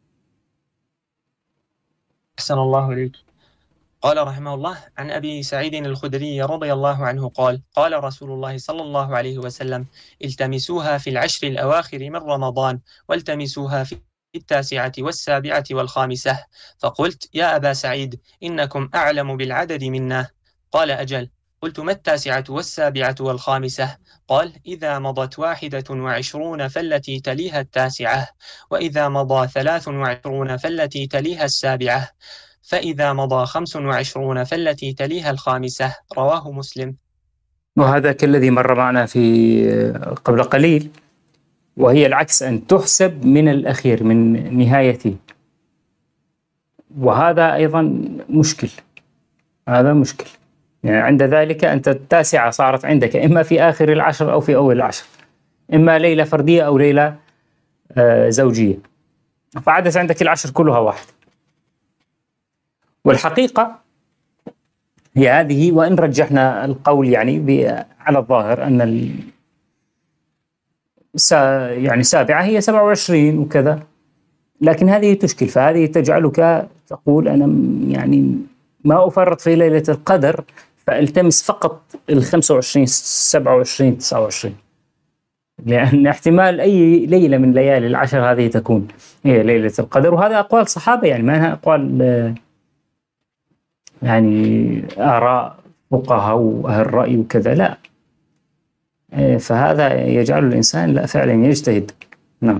أحسن الله إليك. قال رحمه الله: عن أبي سعيد الخدري رضي الله عنه قال: قال رسول الله صلى الله عليه وسلم: التمسوها في العشر الأواخر من رمضان، والتمسوها في التاسعة والسابعة والخامسة. فقلت: يا أبا سعيد، إنكم أعلم بالعدد منا. قال: أجل. قلت: ما التاسعة والسابعة والخامسة؟ قال: إذا مضت واحدة وعشرون فالتي تليها التاسعة، وإذا مضى ثلاث وعشرون فالتي تليها السابعة، فإذا مضى خمس وعشرون فالتي تليها الخامسة. رواه مسلم. وهذا كالذي مر معنا في قبل قليل، وهي العكس، أن تحسب من الأخير، من نهاية وهذا أيضا مشكل، هذا مشكل. يعني عند ذلك أنت التاسعة صارت عندك إما في آخر العشر أو في أول العشر، إما ليلة فردية أو ليلة آه زوجية، فعدت عندك العشر كلها واحد. والحقيقة هي هذه، وإن رجحنا القول يعني على الظاهر أن ال يعني سابعة هي سبعة وعشرين وكذا، لكن هذه تشكل، فهذه تجعلك تقول أنا يعني ما أفرط في ليلة القدر فالتمس فقط الخمسة وعشرين سبعة وعشرين تسعة وعشرين، لأن احتمال أي ليلة من ليالي العشر هذه تكون هي ليلة القدر. وهذا أقوال صحابة، يعني ما أنها أقوال يعني آراء فقهاء وأهل الرأي وكذا، لا. فهذا يجعل الإنسان لا فعلا يجتهد. نعم.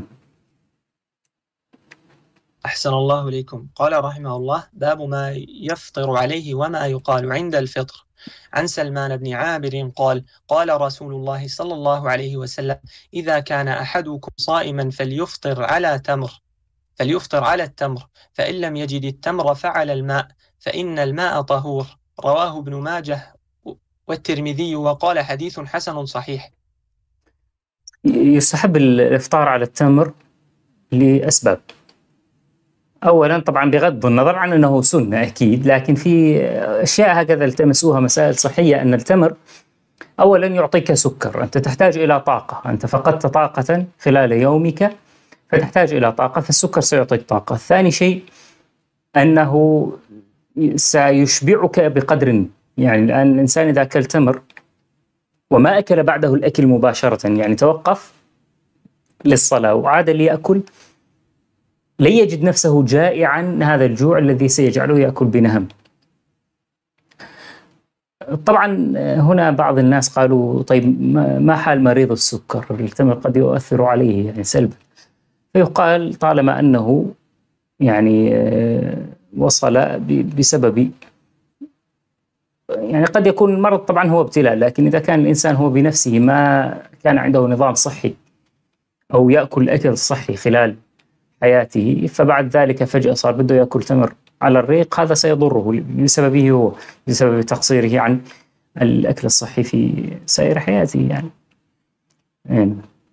أحسن الله إليكم. قال رحمه الله: باب ما يفطر عليه وما يقال عند الفطر. عن سلمان بن عامر قال: قال رسول الله صلى الله عليه وسلم: إذا كان أحدكم صائما فليفطر على تمر فليفطر على التمر، فإن لم يجد التمر فعلى الماء، فإن الماء طهور. رواه ابن ماجه والترمذي وقال حديث حسن صحيح. يستحب الإفطار على التمر لأسباب. أولا طبعا بغض النظر عن أنه سنة أكيد، لكن في أشياء هكذا التمسوها مسائل صحية، أن التمر أولا يعطيك سكر، أنت تحتاج إلى طاقة، أنت فقدت طاقة خلال يومك فتحتاج إلى طاقة، فالسكر سيعطيك طاقة. ثاني شيء أنه سيشبعك بقدر، يعني الآن الإنسان إذا أكل تمر وما أكل بعده الأكل مباشرة، يعني توقف للصلاة وعاد ليأكل، لن يجد نفسه جائعا هذا الجوع الذي سيجعله يأكل بنهم. طبعا هنا بعض الناس قالوا طيب ما حال مريض السكر؟ التمر قد يؤثر عليه يعني سلبا. فيقال طالما أنه يعني وصل بسبب، يعني قد يكون المرض طبعا هو ابتلاء، لكن إذا كان الإنسان هو بنفسه ما كان عنده نظام صحي أو يأكل أكل صحي خلال حياته، فبعد ذلك فجأة صار بده يأكل تمر على الريق، هذا سيضره بسببه هو، بسبب تقصيره عن الأكل الصحي في سائر حياته يعني. يعني.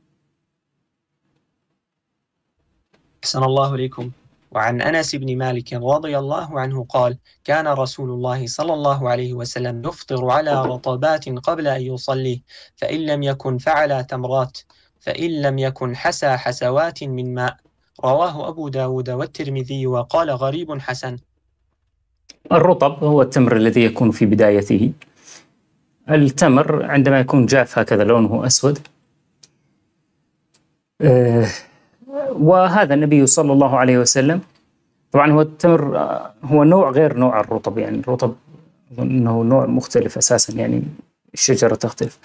أحسن الله إليكم. وعن أنس بن مالك رضي الله عنه قال: كان رسول الله صلى الله عليه وسلم يفطر على رطبات قبل أن يصلي، فإن لم يكن فعلى تمرات، فإن لم يكن حسى حسوات من ماء. رواه أبو داود والترمذي وقال غريب حسن. الرطب هو التمر الذي يكون في بدايته. التمر عندما يكون جاف هكذا لونه أسود، أه وهذا النبي صلى الله عليه وسلم، طبعا هو التمر هو نوع غير نوع الرطب، يعني الرطب أنه نوع مختلف أساسا، يعني الشجرة تختلف.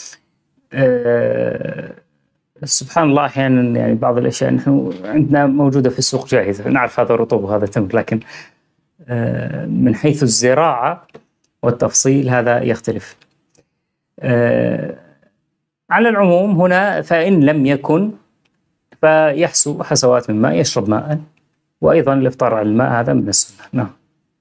أه سبحان الله أحيانا يعني بعض الأشياء نحن عندنا موجودة في السوق جاهزة، نعرف هذا رطب وهذا تمر، لكن أه من حيث الزراعة والتفصيل هذا يختلف. أه على العموم هنا فإن لم يكن فيحسو حسوات من ماء، يشرب ماء، وأيضا الإفطار على الماء هذا من السنة. نعم.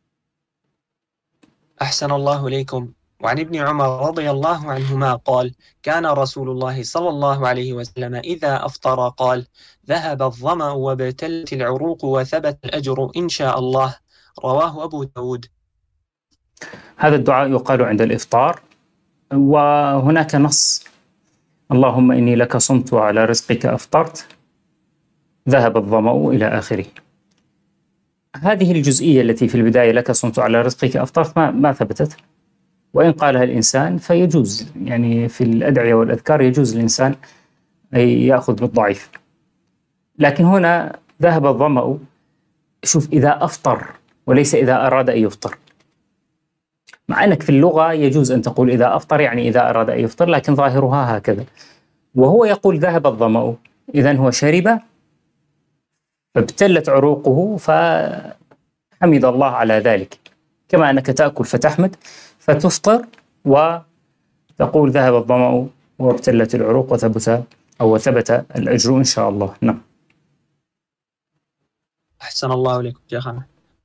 أحسن الله إليكم. وعن ابن عمر رضي الله عنهما قال: كان رسول الله صلى الله عليه وسلم إذا أفطر قال: ذهب الظمأ وابتلت العروق وثبت الأجر إن شاء الله. رواه أبو داود. هذا الدعاء يقال عند الإفطار، وهناك نص: اللهم إني لك صمت وعلى رزقك أفطرت ذهب الظمأ إلى آخره. هذه الجزئية التي في البداية لك صمت على رزقك أفطرت ما, ما ثبتت، وإن قالها الإنسان فيجوز، يعني في الأدعية والأذكار يجوز الإنسان يأخذ بالضعيف. لكن هنا ذهب الظمأ، شوف إذا أفطر وليس إذا أراد أن يفطر، مع أنك في اللغة يجوز أن تقول إذا أفطر يعني إذا أراد أن يفطر، لكن ظاهرها هكذا. وهو يقول ذهب الظمأ، إذن هو شرب فابتلت عروقه فحمد الله على ذلك، كما أنك تأكل فتحمد، فتفطر وتقول ذهب الظمأ وابتلت العروق وثبت أو ثبت الأجر إن شاء الله. نعم. أحسن الله إليكم شيخنا.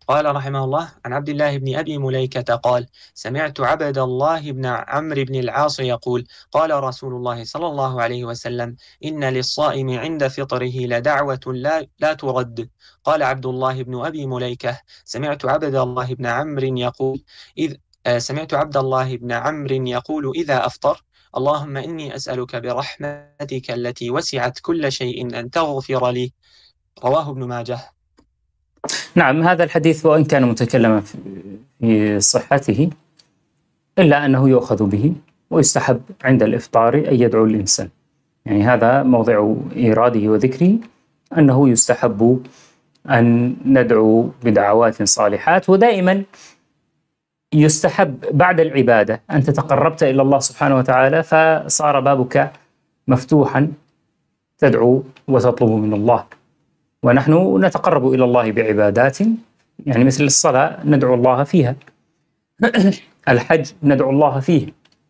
قال رحمه الله: عن عبد الله بن أبي مليكة قال: سمعت عبد الله بن عمرو بن العاص يقول: قال رسول الله صلى الله عليه وسلم: إن للصائم عند فطره لدعوة لا, لا ترد. قال عبد الله بن أبي مليكة: سمعت عبد الله بن عمرو يقول إذ آه، سمعت عبد الله بن عمرو يقول إذا أفطر: اللهم إني أسألك برحمتك التي وسعت كل شيء أن تغفر لي. رواه ابن ماجه. نعم، هذا الحديث وإن كان متكلما في صحته إلا أنه يؤخذ به، ويستحب عند الإفطار أن يدعو الإنسان. يعني هذا موضع إيراده وذكره، أنه يستحب أن ندعو بدعوات صالحات. ودائما يستحب بعد العبادة أن تتقربت إلى الله سبحانه وتعالى، فصار بابك مفتوحا تدعو وتطلب من الله. ونحن نتقرب إلى الله بعبادات، يعني مثل الصلاة ندعو الله فيها، الحج ندعو الله فيه.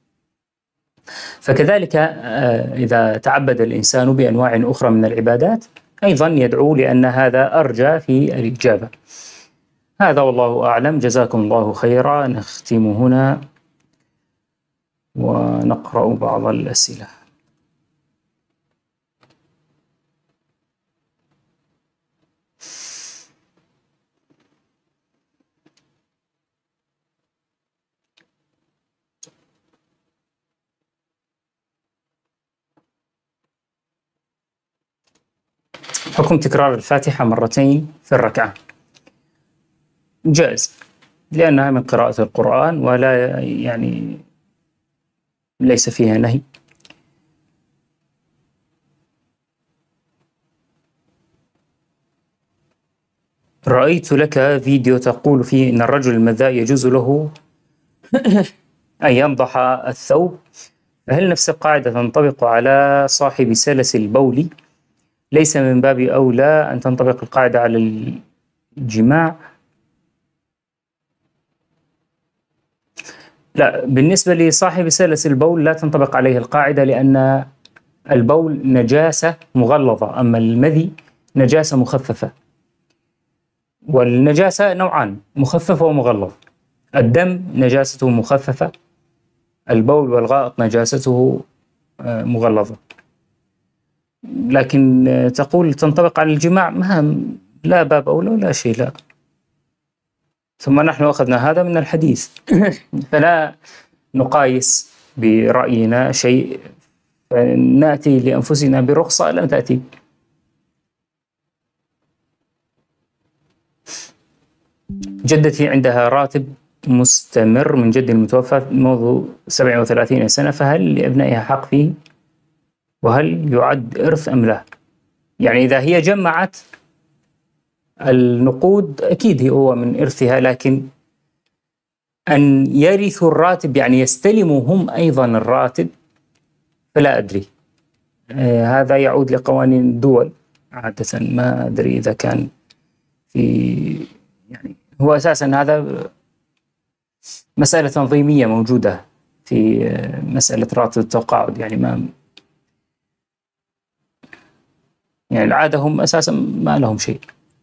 فكذلك إذا تعبد الإنسان بأنواع أخرى من العبادات أيضا يدعو، لأن هذا أرجى في الإجابة. هذا والله أعلم. جزاكم الله خيرا. نختم هنا ونقرأ بعض الأسئلة. حكم تكرار الفاتحة مرتين في الركعة؟ جائز، لأنها من قراءة القرآن ولا يعني ليس فيها نهي. رأيت لك فيديو تقول فيه إن الرجل المذاء يجوز له أن ينضح الثوب، فهل نفس القاعدة تنطبق على صاحب سلس البول؟ ليس من باب أولى أن تنطبق القاعدة على الجماع؟ لا، بالنسبة لصاحب سلس البول لا تنطبق عليه القاعدة، لأن البول نجاسة مغلظة، أما المذي نجاسة مخففة. والنجاسة نوعان، مخففة ومغلظ. الدم نجاسته مخففة، البول والغائط نجاسته مغلظة. لكن تقول تنطبق على الجماع، ما لا باب أولى ولا شيء، لا. ثم نحن أخذنا هذا من الحديث فلا نقايس برأينا شيء، نأتي لأنفسنا برخصة لم تأتي. جدتي عندها راتب مستمر من جدي المتوفى منذ سبع وثلاثين سنة، فهل لأبنائها حق فيه؟ وهل يعد إرث أم لا؟ يعني إذا هي جمعت النقود أكيد هو من إرثها، لكن أن يرثوا الراتب يعني يستلموا هم أيضا الراتب فلا أدري. آه هذا يعود لقوانين الدول عادة، ما أدري إذا كان في يعني هو أساسا هذا مسألة تنظيمية موجودة في آه مسألة راتب التقاعد، يعني ما يعني العادة هم أساسا ما لهم شيء.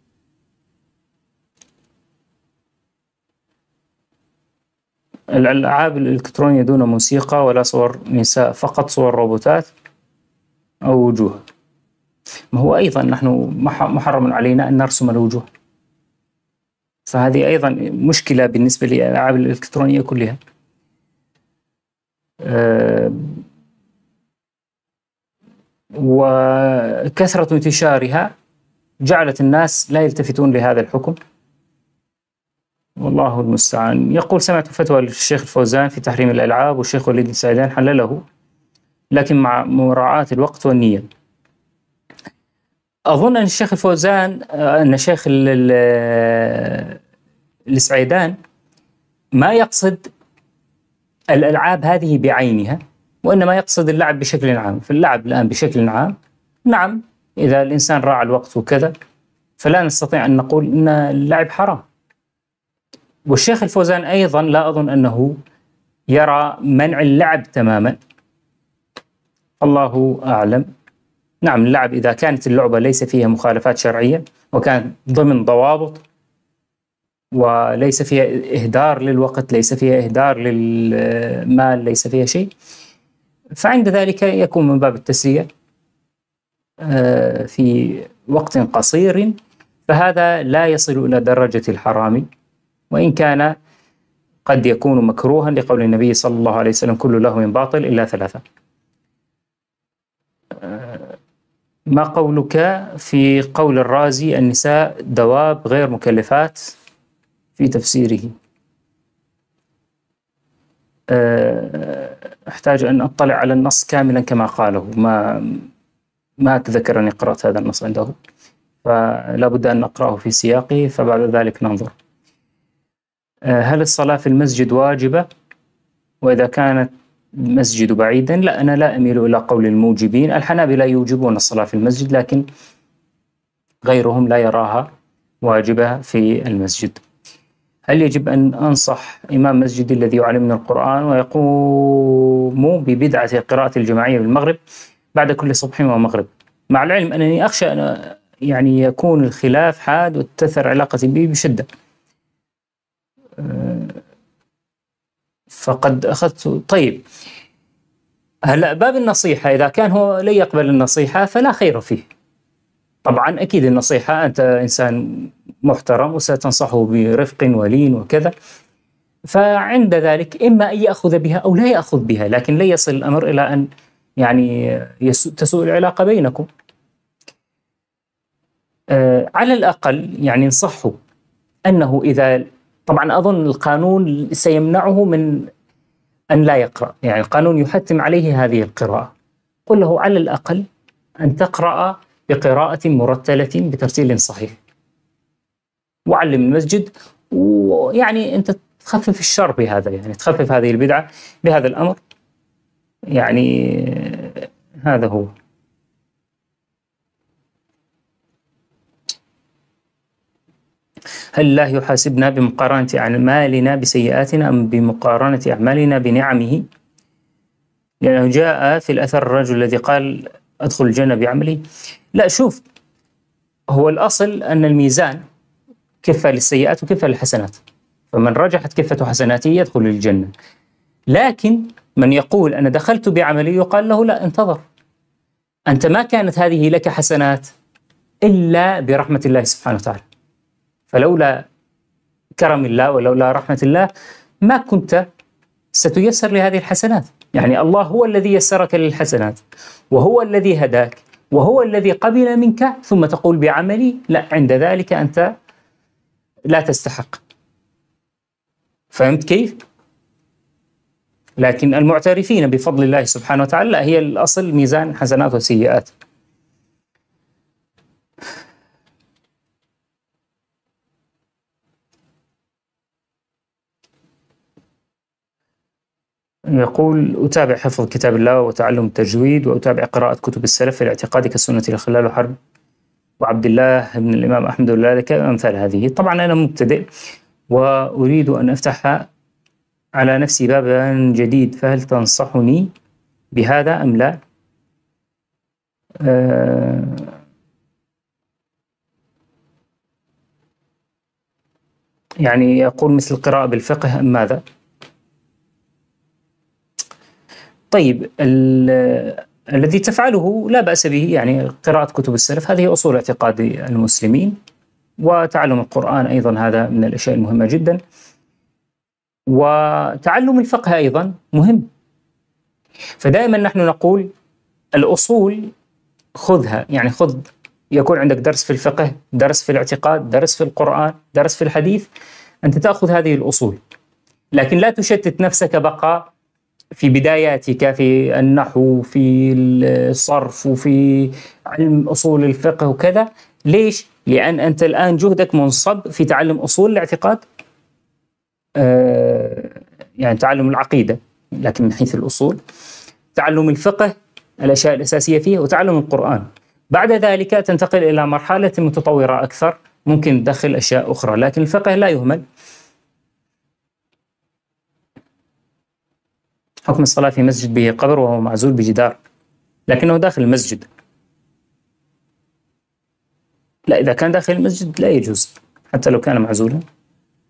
الألعاب الإلكترونية دون موسيقى ولا صور نساء، فقط صور روبوتات أو وجوه. ما هو أيضا نحن محرم علينا أن نرسم الوجوه، فهذه أيضا مشكلة بالنسبة للألعاب الإلكترونية كلها. أه وكثرة انتشارها جعلت الناس لا يلتفتون لهذا الحكم، والله المستعان. يقول: سمعت فتوى الشيخ الفوزان في تحريم الألعاب، والشيخ وليد السعيدان حلله، لكن مع مراعاة الوقت والنية. أظن أن الشيخ الفوزان أن الشيخ السعيدان ما يقصد الألعاب هذه بعينها، وإنما يقصد اللعب بشكل عام. فاللعب الآن بشكل عام نعم، إذا الإنسان راعى الوقت وكذا فلا نستطيع أن نقول أن اللعب حرام. والشيخ الفوزان أيضا لا أظن أنه يرى منع اللعب تماما، الله أعلم. نعم، اللعب إذا كانت اللعبة ليس فيها مخالفات شرعية وكانت ضمن ضوابط وليس فيها إهدار للوقت، ليس فيها إهدار للمال، ليس فيها شيء، فعند ذلك يكون من باب التسلية في وقت قصير، فهذا لا يصل إلى درجة الحرام، وإن كان قد يكون مكروها لقول النبي صلى الله عليه وسلم: كل لهو باطل إلا ثلاثة. ما قولك في قول الرازي: النساء دواب غير مكلفات، في تفسيره؟ أحتاج أن أطلع على النص كاملا كما قاله، ما ما أتذكر أني قرأت هذا النص عنده، فلا بد أن نقرأه في سياقه فبعد ذلك ننظر. هل الصلاة في المسجد واجبة؟ وإذا كانت المسجد بعيدا، لا، أنا لا أميل إلى قول الموجبين. الحنابلة يوجبون الصلاة في المسجد، لكن غيرهم لا يراها واجبة في المسجد. هل يجب أن أنصح إمام مسجدي الذي يعلمنا القرآن ويقوم ببدعة قراءة الجماعية بالمغرب بعد كل صبح ومغرب؟ مع العلم أنني أخشى أن يعني يكون الخلاف حاد وتتأثر علاقتي به بشدة، فقد أخذت. طيب، هلا باب النصيحة، إذا كان هو لا يقبل النصيحة فلا خير فيه. طبعا أكيد النصيحة، أنت إنسان محترم وستنصحه برفق ولين وكذا، فعند ذلك إما أن يأخذ بها أو لا يأخذ بها، لكن لا يصل الأمر إلى أن يعني تسوء العلاقة بينكم. آه على الأقل يعني انصحه أنه إذا، طبعا أظن القانون سيمنعه من أن لا يقرأ، يعني القانون يحتم عليه هذه القراءة. قل له على الأقل أن تقرأ بقراءة مرتلة بترتيل صحيح، وعلم المسجد، ويعني أنت تخفف الشر بهذا، يعني تخفف هذه البدعة بهذا الأمر، يعني هذا هو. هل الله يحاسبنا بمقارنة أعمالنا بسيئاتنا أم بمقارنة أعمالنا بنعمه؟ لأنه جاء في الأثر الرجل الذي قال: أدخل الجنة بعملي. لا، شوف، هو الأصل أن الميزان كفة للسيئات وكفة للحسنات، فمن رجحت كفة حسناته يدخل الجنة. لكن من يقول أنا دخلت بعملي يقال له: لا، انتظر، أنت ما كانت هذه لك حسنات إلا برحمة الله سبحانه وتعالى، فلولا كرم الله ولولا رحمة الله ما كنت ستيسر لهذه الحسنات. يعني الله هو الذي يسرك للحسنات، وهو الذي هداك، وهو الذي قبل منك، ثم تقول بعملي؟ لا، عند ذلك أنت لا تستحق. فهمت كيف؟ لكن المعترفين بفضل الله سبحانه وتعالى لا، هي الأصل ميزان حسنات وسيئات. يقول: أتابع حفظ كتاب الله وتعلم التجويد، وأتابع قراءة كتب السلف في الاعتقاد كالسنة لخلال وحرب وعبد الله بن الإمام أحمد وذلك أمثال هذه. طبعا أنا مبتدئ وأريد أن أفتح على نفسي بابا جديد، فهل تنصحني بهذا أم لا؟ آه يعني يقول: مثل القراءة بالفقه أم ماذا؟ طيب، الذي تفعله لا بأس به، يعني قراءة كتب السلف هذه أصول اعتقاد المسلمين، وتعلم القرآن أيضا هذا من الأشياء المهمة جدا، وتعلم الفقه أيضا مهم. فدائما نحن نقول الأصول خذها، يعني خذ، يكون عندك درس في الفقه، درس في الاعتقاد، درس في القرآن، درس في الحديث، أنت تأخذ هذه الأصول، لكن لا تشتت نفسك بقى في بداياتك في النحو، في الصرف، وفي علم أصول الفقه وكذا. ليش؟ لأن أنت الآن جهدك منصب في تعلم أصول الاعتقاد، آه يعني تعلم العقيدة لكن من حيث الأصول، تعلم الفقه الأشياء الأساسية فيه، وتعلم القرآن. بعد ذلك تنتقل إلى مرحلة متطورة أكثر، ممكن تدخل أشياء أخرى، لكن الفقه لا يهمل. حكم الصلاة في مسجد به قبر وهو معزول بجدار لكنه داخل المسجد؟ لا، إذا كان داخل المسجد لا يجوز حتى لو كان معزولا.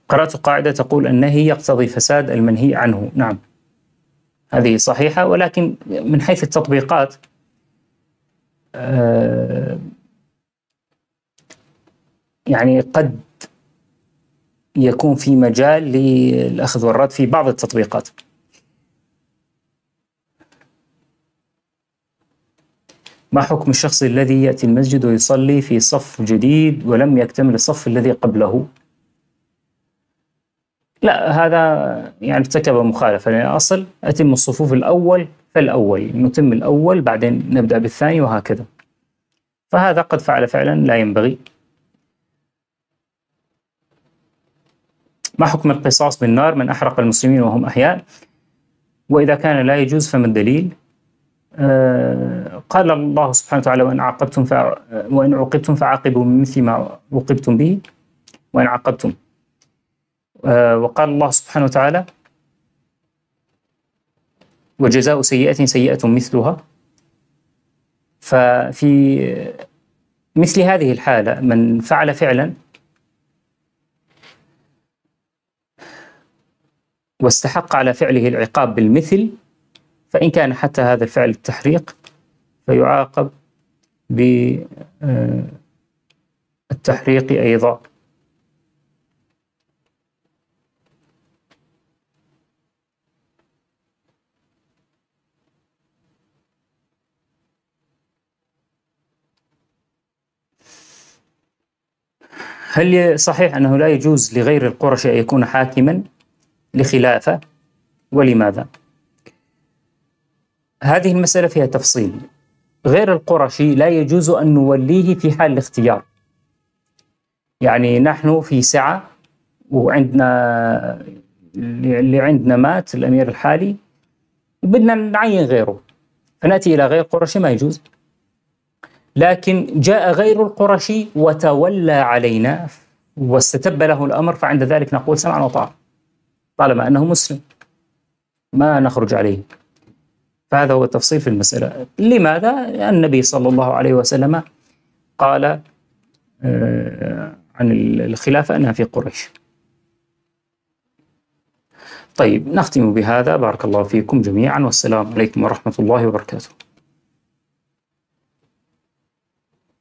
قرأت قاعدة تقول النهي يقتضي فساد المنهي عنه. نعم، هذه صحيحة، ولكن من حيث التطبيقات آه يعني قد يكون في مجال للأخذ والرد في بعض التطبيقات. ما حكم الشخص الذي يأتي المسجد ويصلي في صف جديد ولم يكتمل الصف الذي قبله؟ لا، هذا يعني ارتكب مخالفة، لأن الأصل أتم الصفوف الأول فالأول، نتم الأول بعدين نبدأ بالثاني وهكذا، فهذا قد فعل فعلا لا ينبغي. ما حكم القصاص بالنار من أحرق المسلمين وهم أحياء؟ وإذا كان لا يجوز فما الدليل؟ آه قال الله سبحانه وتعالى: وإن عاقبتم فع... وإن عوقبتم فعاقبوا بمثل ما عوقبتم به وإن عاقبتم. آه وقال الله سبحانه وتعالى: وجزاء سيئة سيئة مثلها. ففي مثل هذه الحالة من فعل فعلا واستحق على فعله العقاب بالمثل، فإن كان حتى هذا الفعل التحريق فيعاقب بالتحريق أيضا. هل صحيح أنه لا يجوز لغير القرشي أن يكون حاكما لخلافة؟ ولماذا؟ هذه المسألة فيها تفصيل. غير القرشي لا يجوز أن نوليه في حال الاختيار، يعني نحن في سعة وعندنا اللي عندنا مات الأمير الحالي وبدنا نعين غيره، فنأتي إلى غير قرشي ما يجوز. لكن جاء غير القرشي وتولى علينا واستتب له الأمر، فعند ذلك نقول سمعا وطاعة طالما أنه مسلم، ما نخرج عليه. فهذا هو التفصيل في المسألة. لماذا؟ النبي صلى الله عليه وسلم قال عن الخلافة أنها في قريش. طيب، نختم بهذا. بارك الله فيكم جميعا، والسلام عليكم ورحمة الله وبركاته.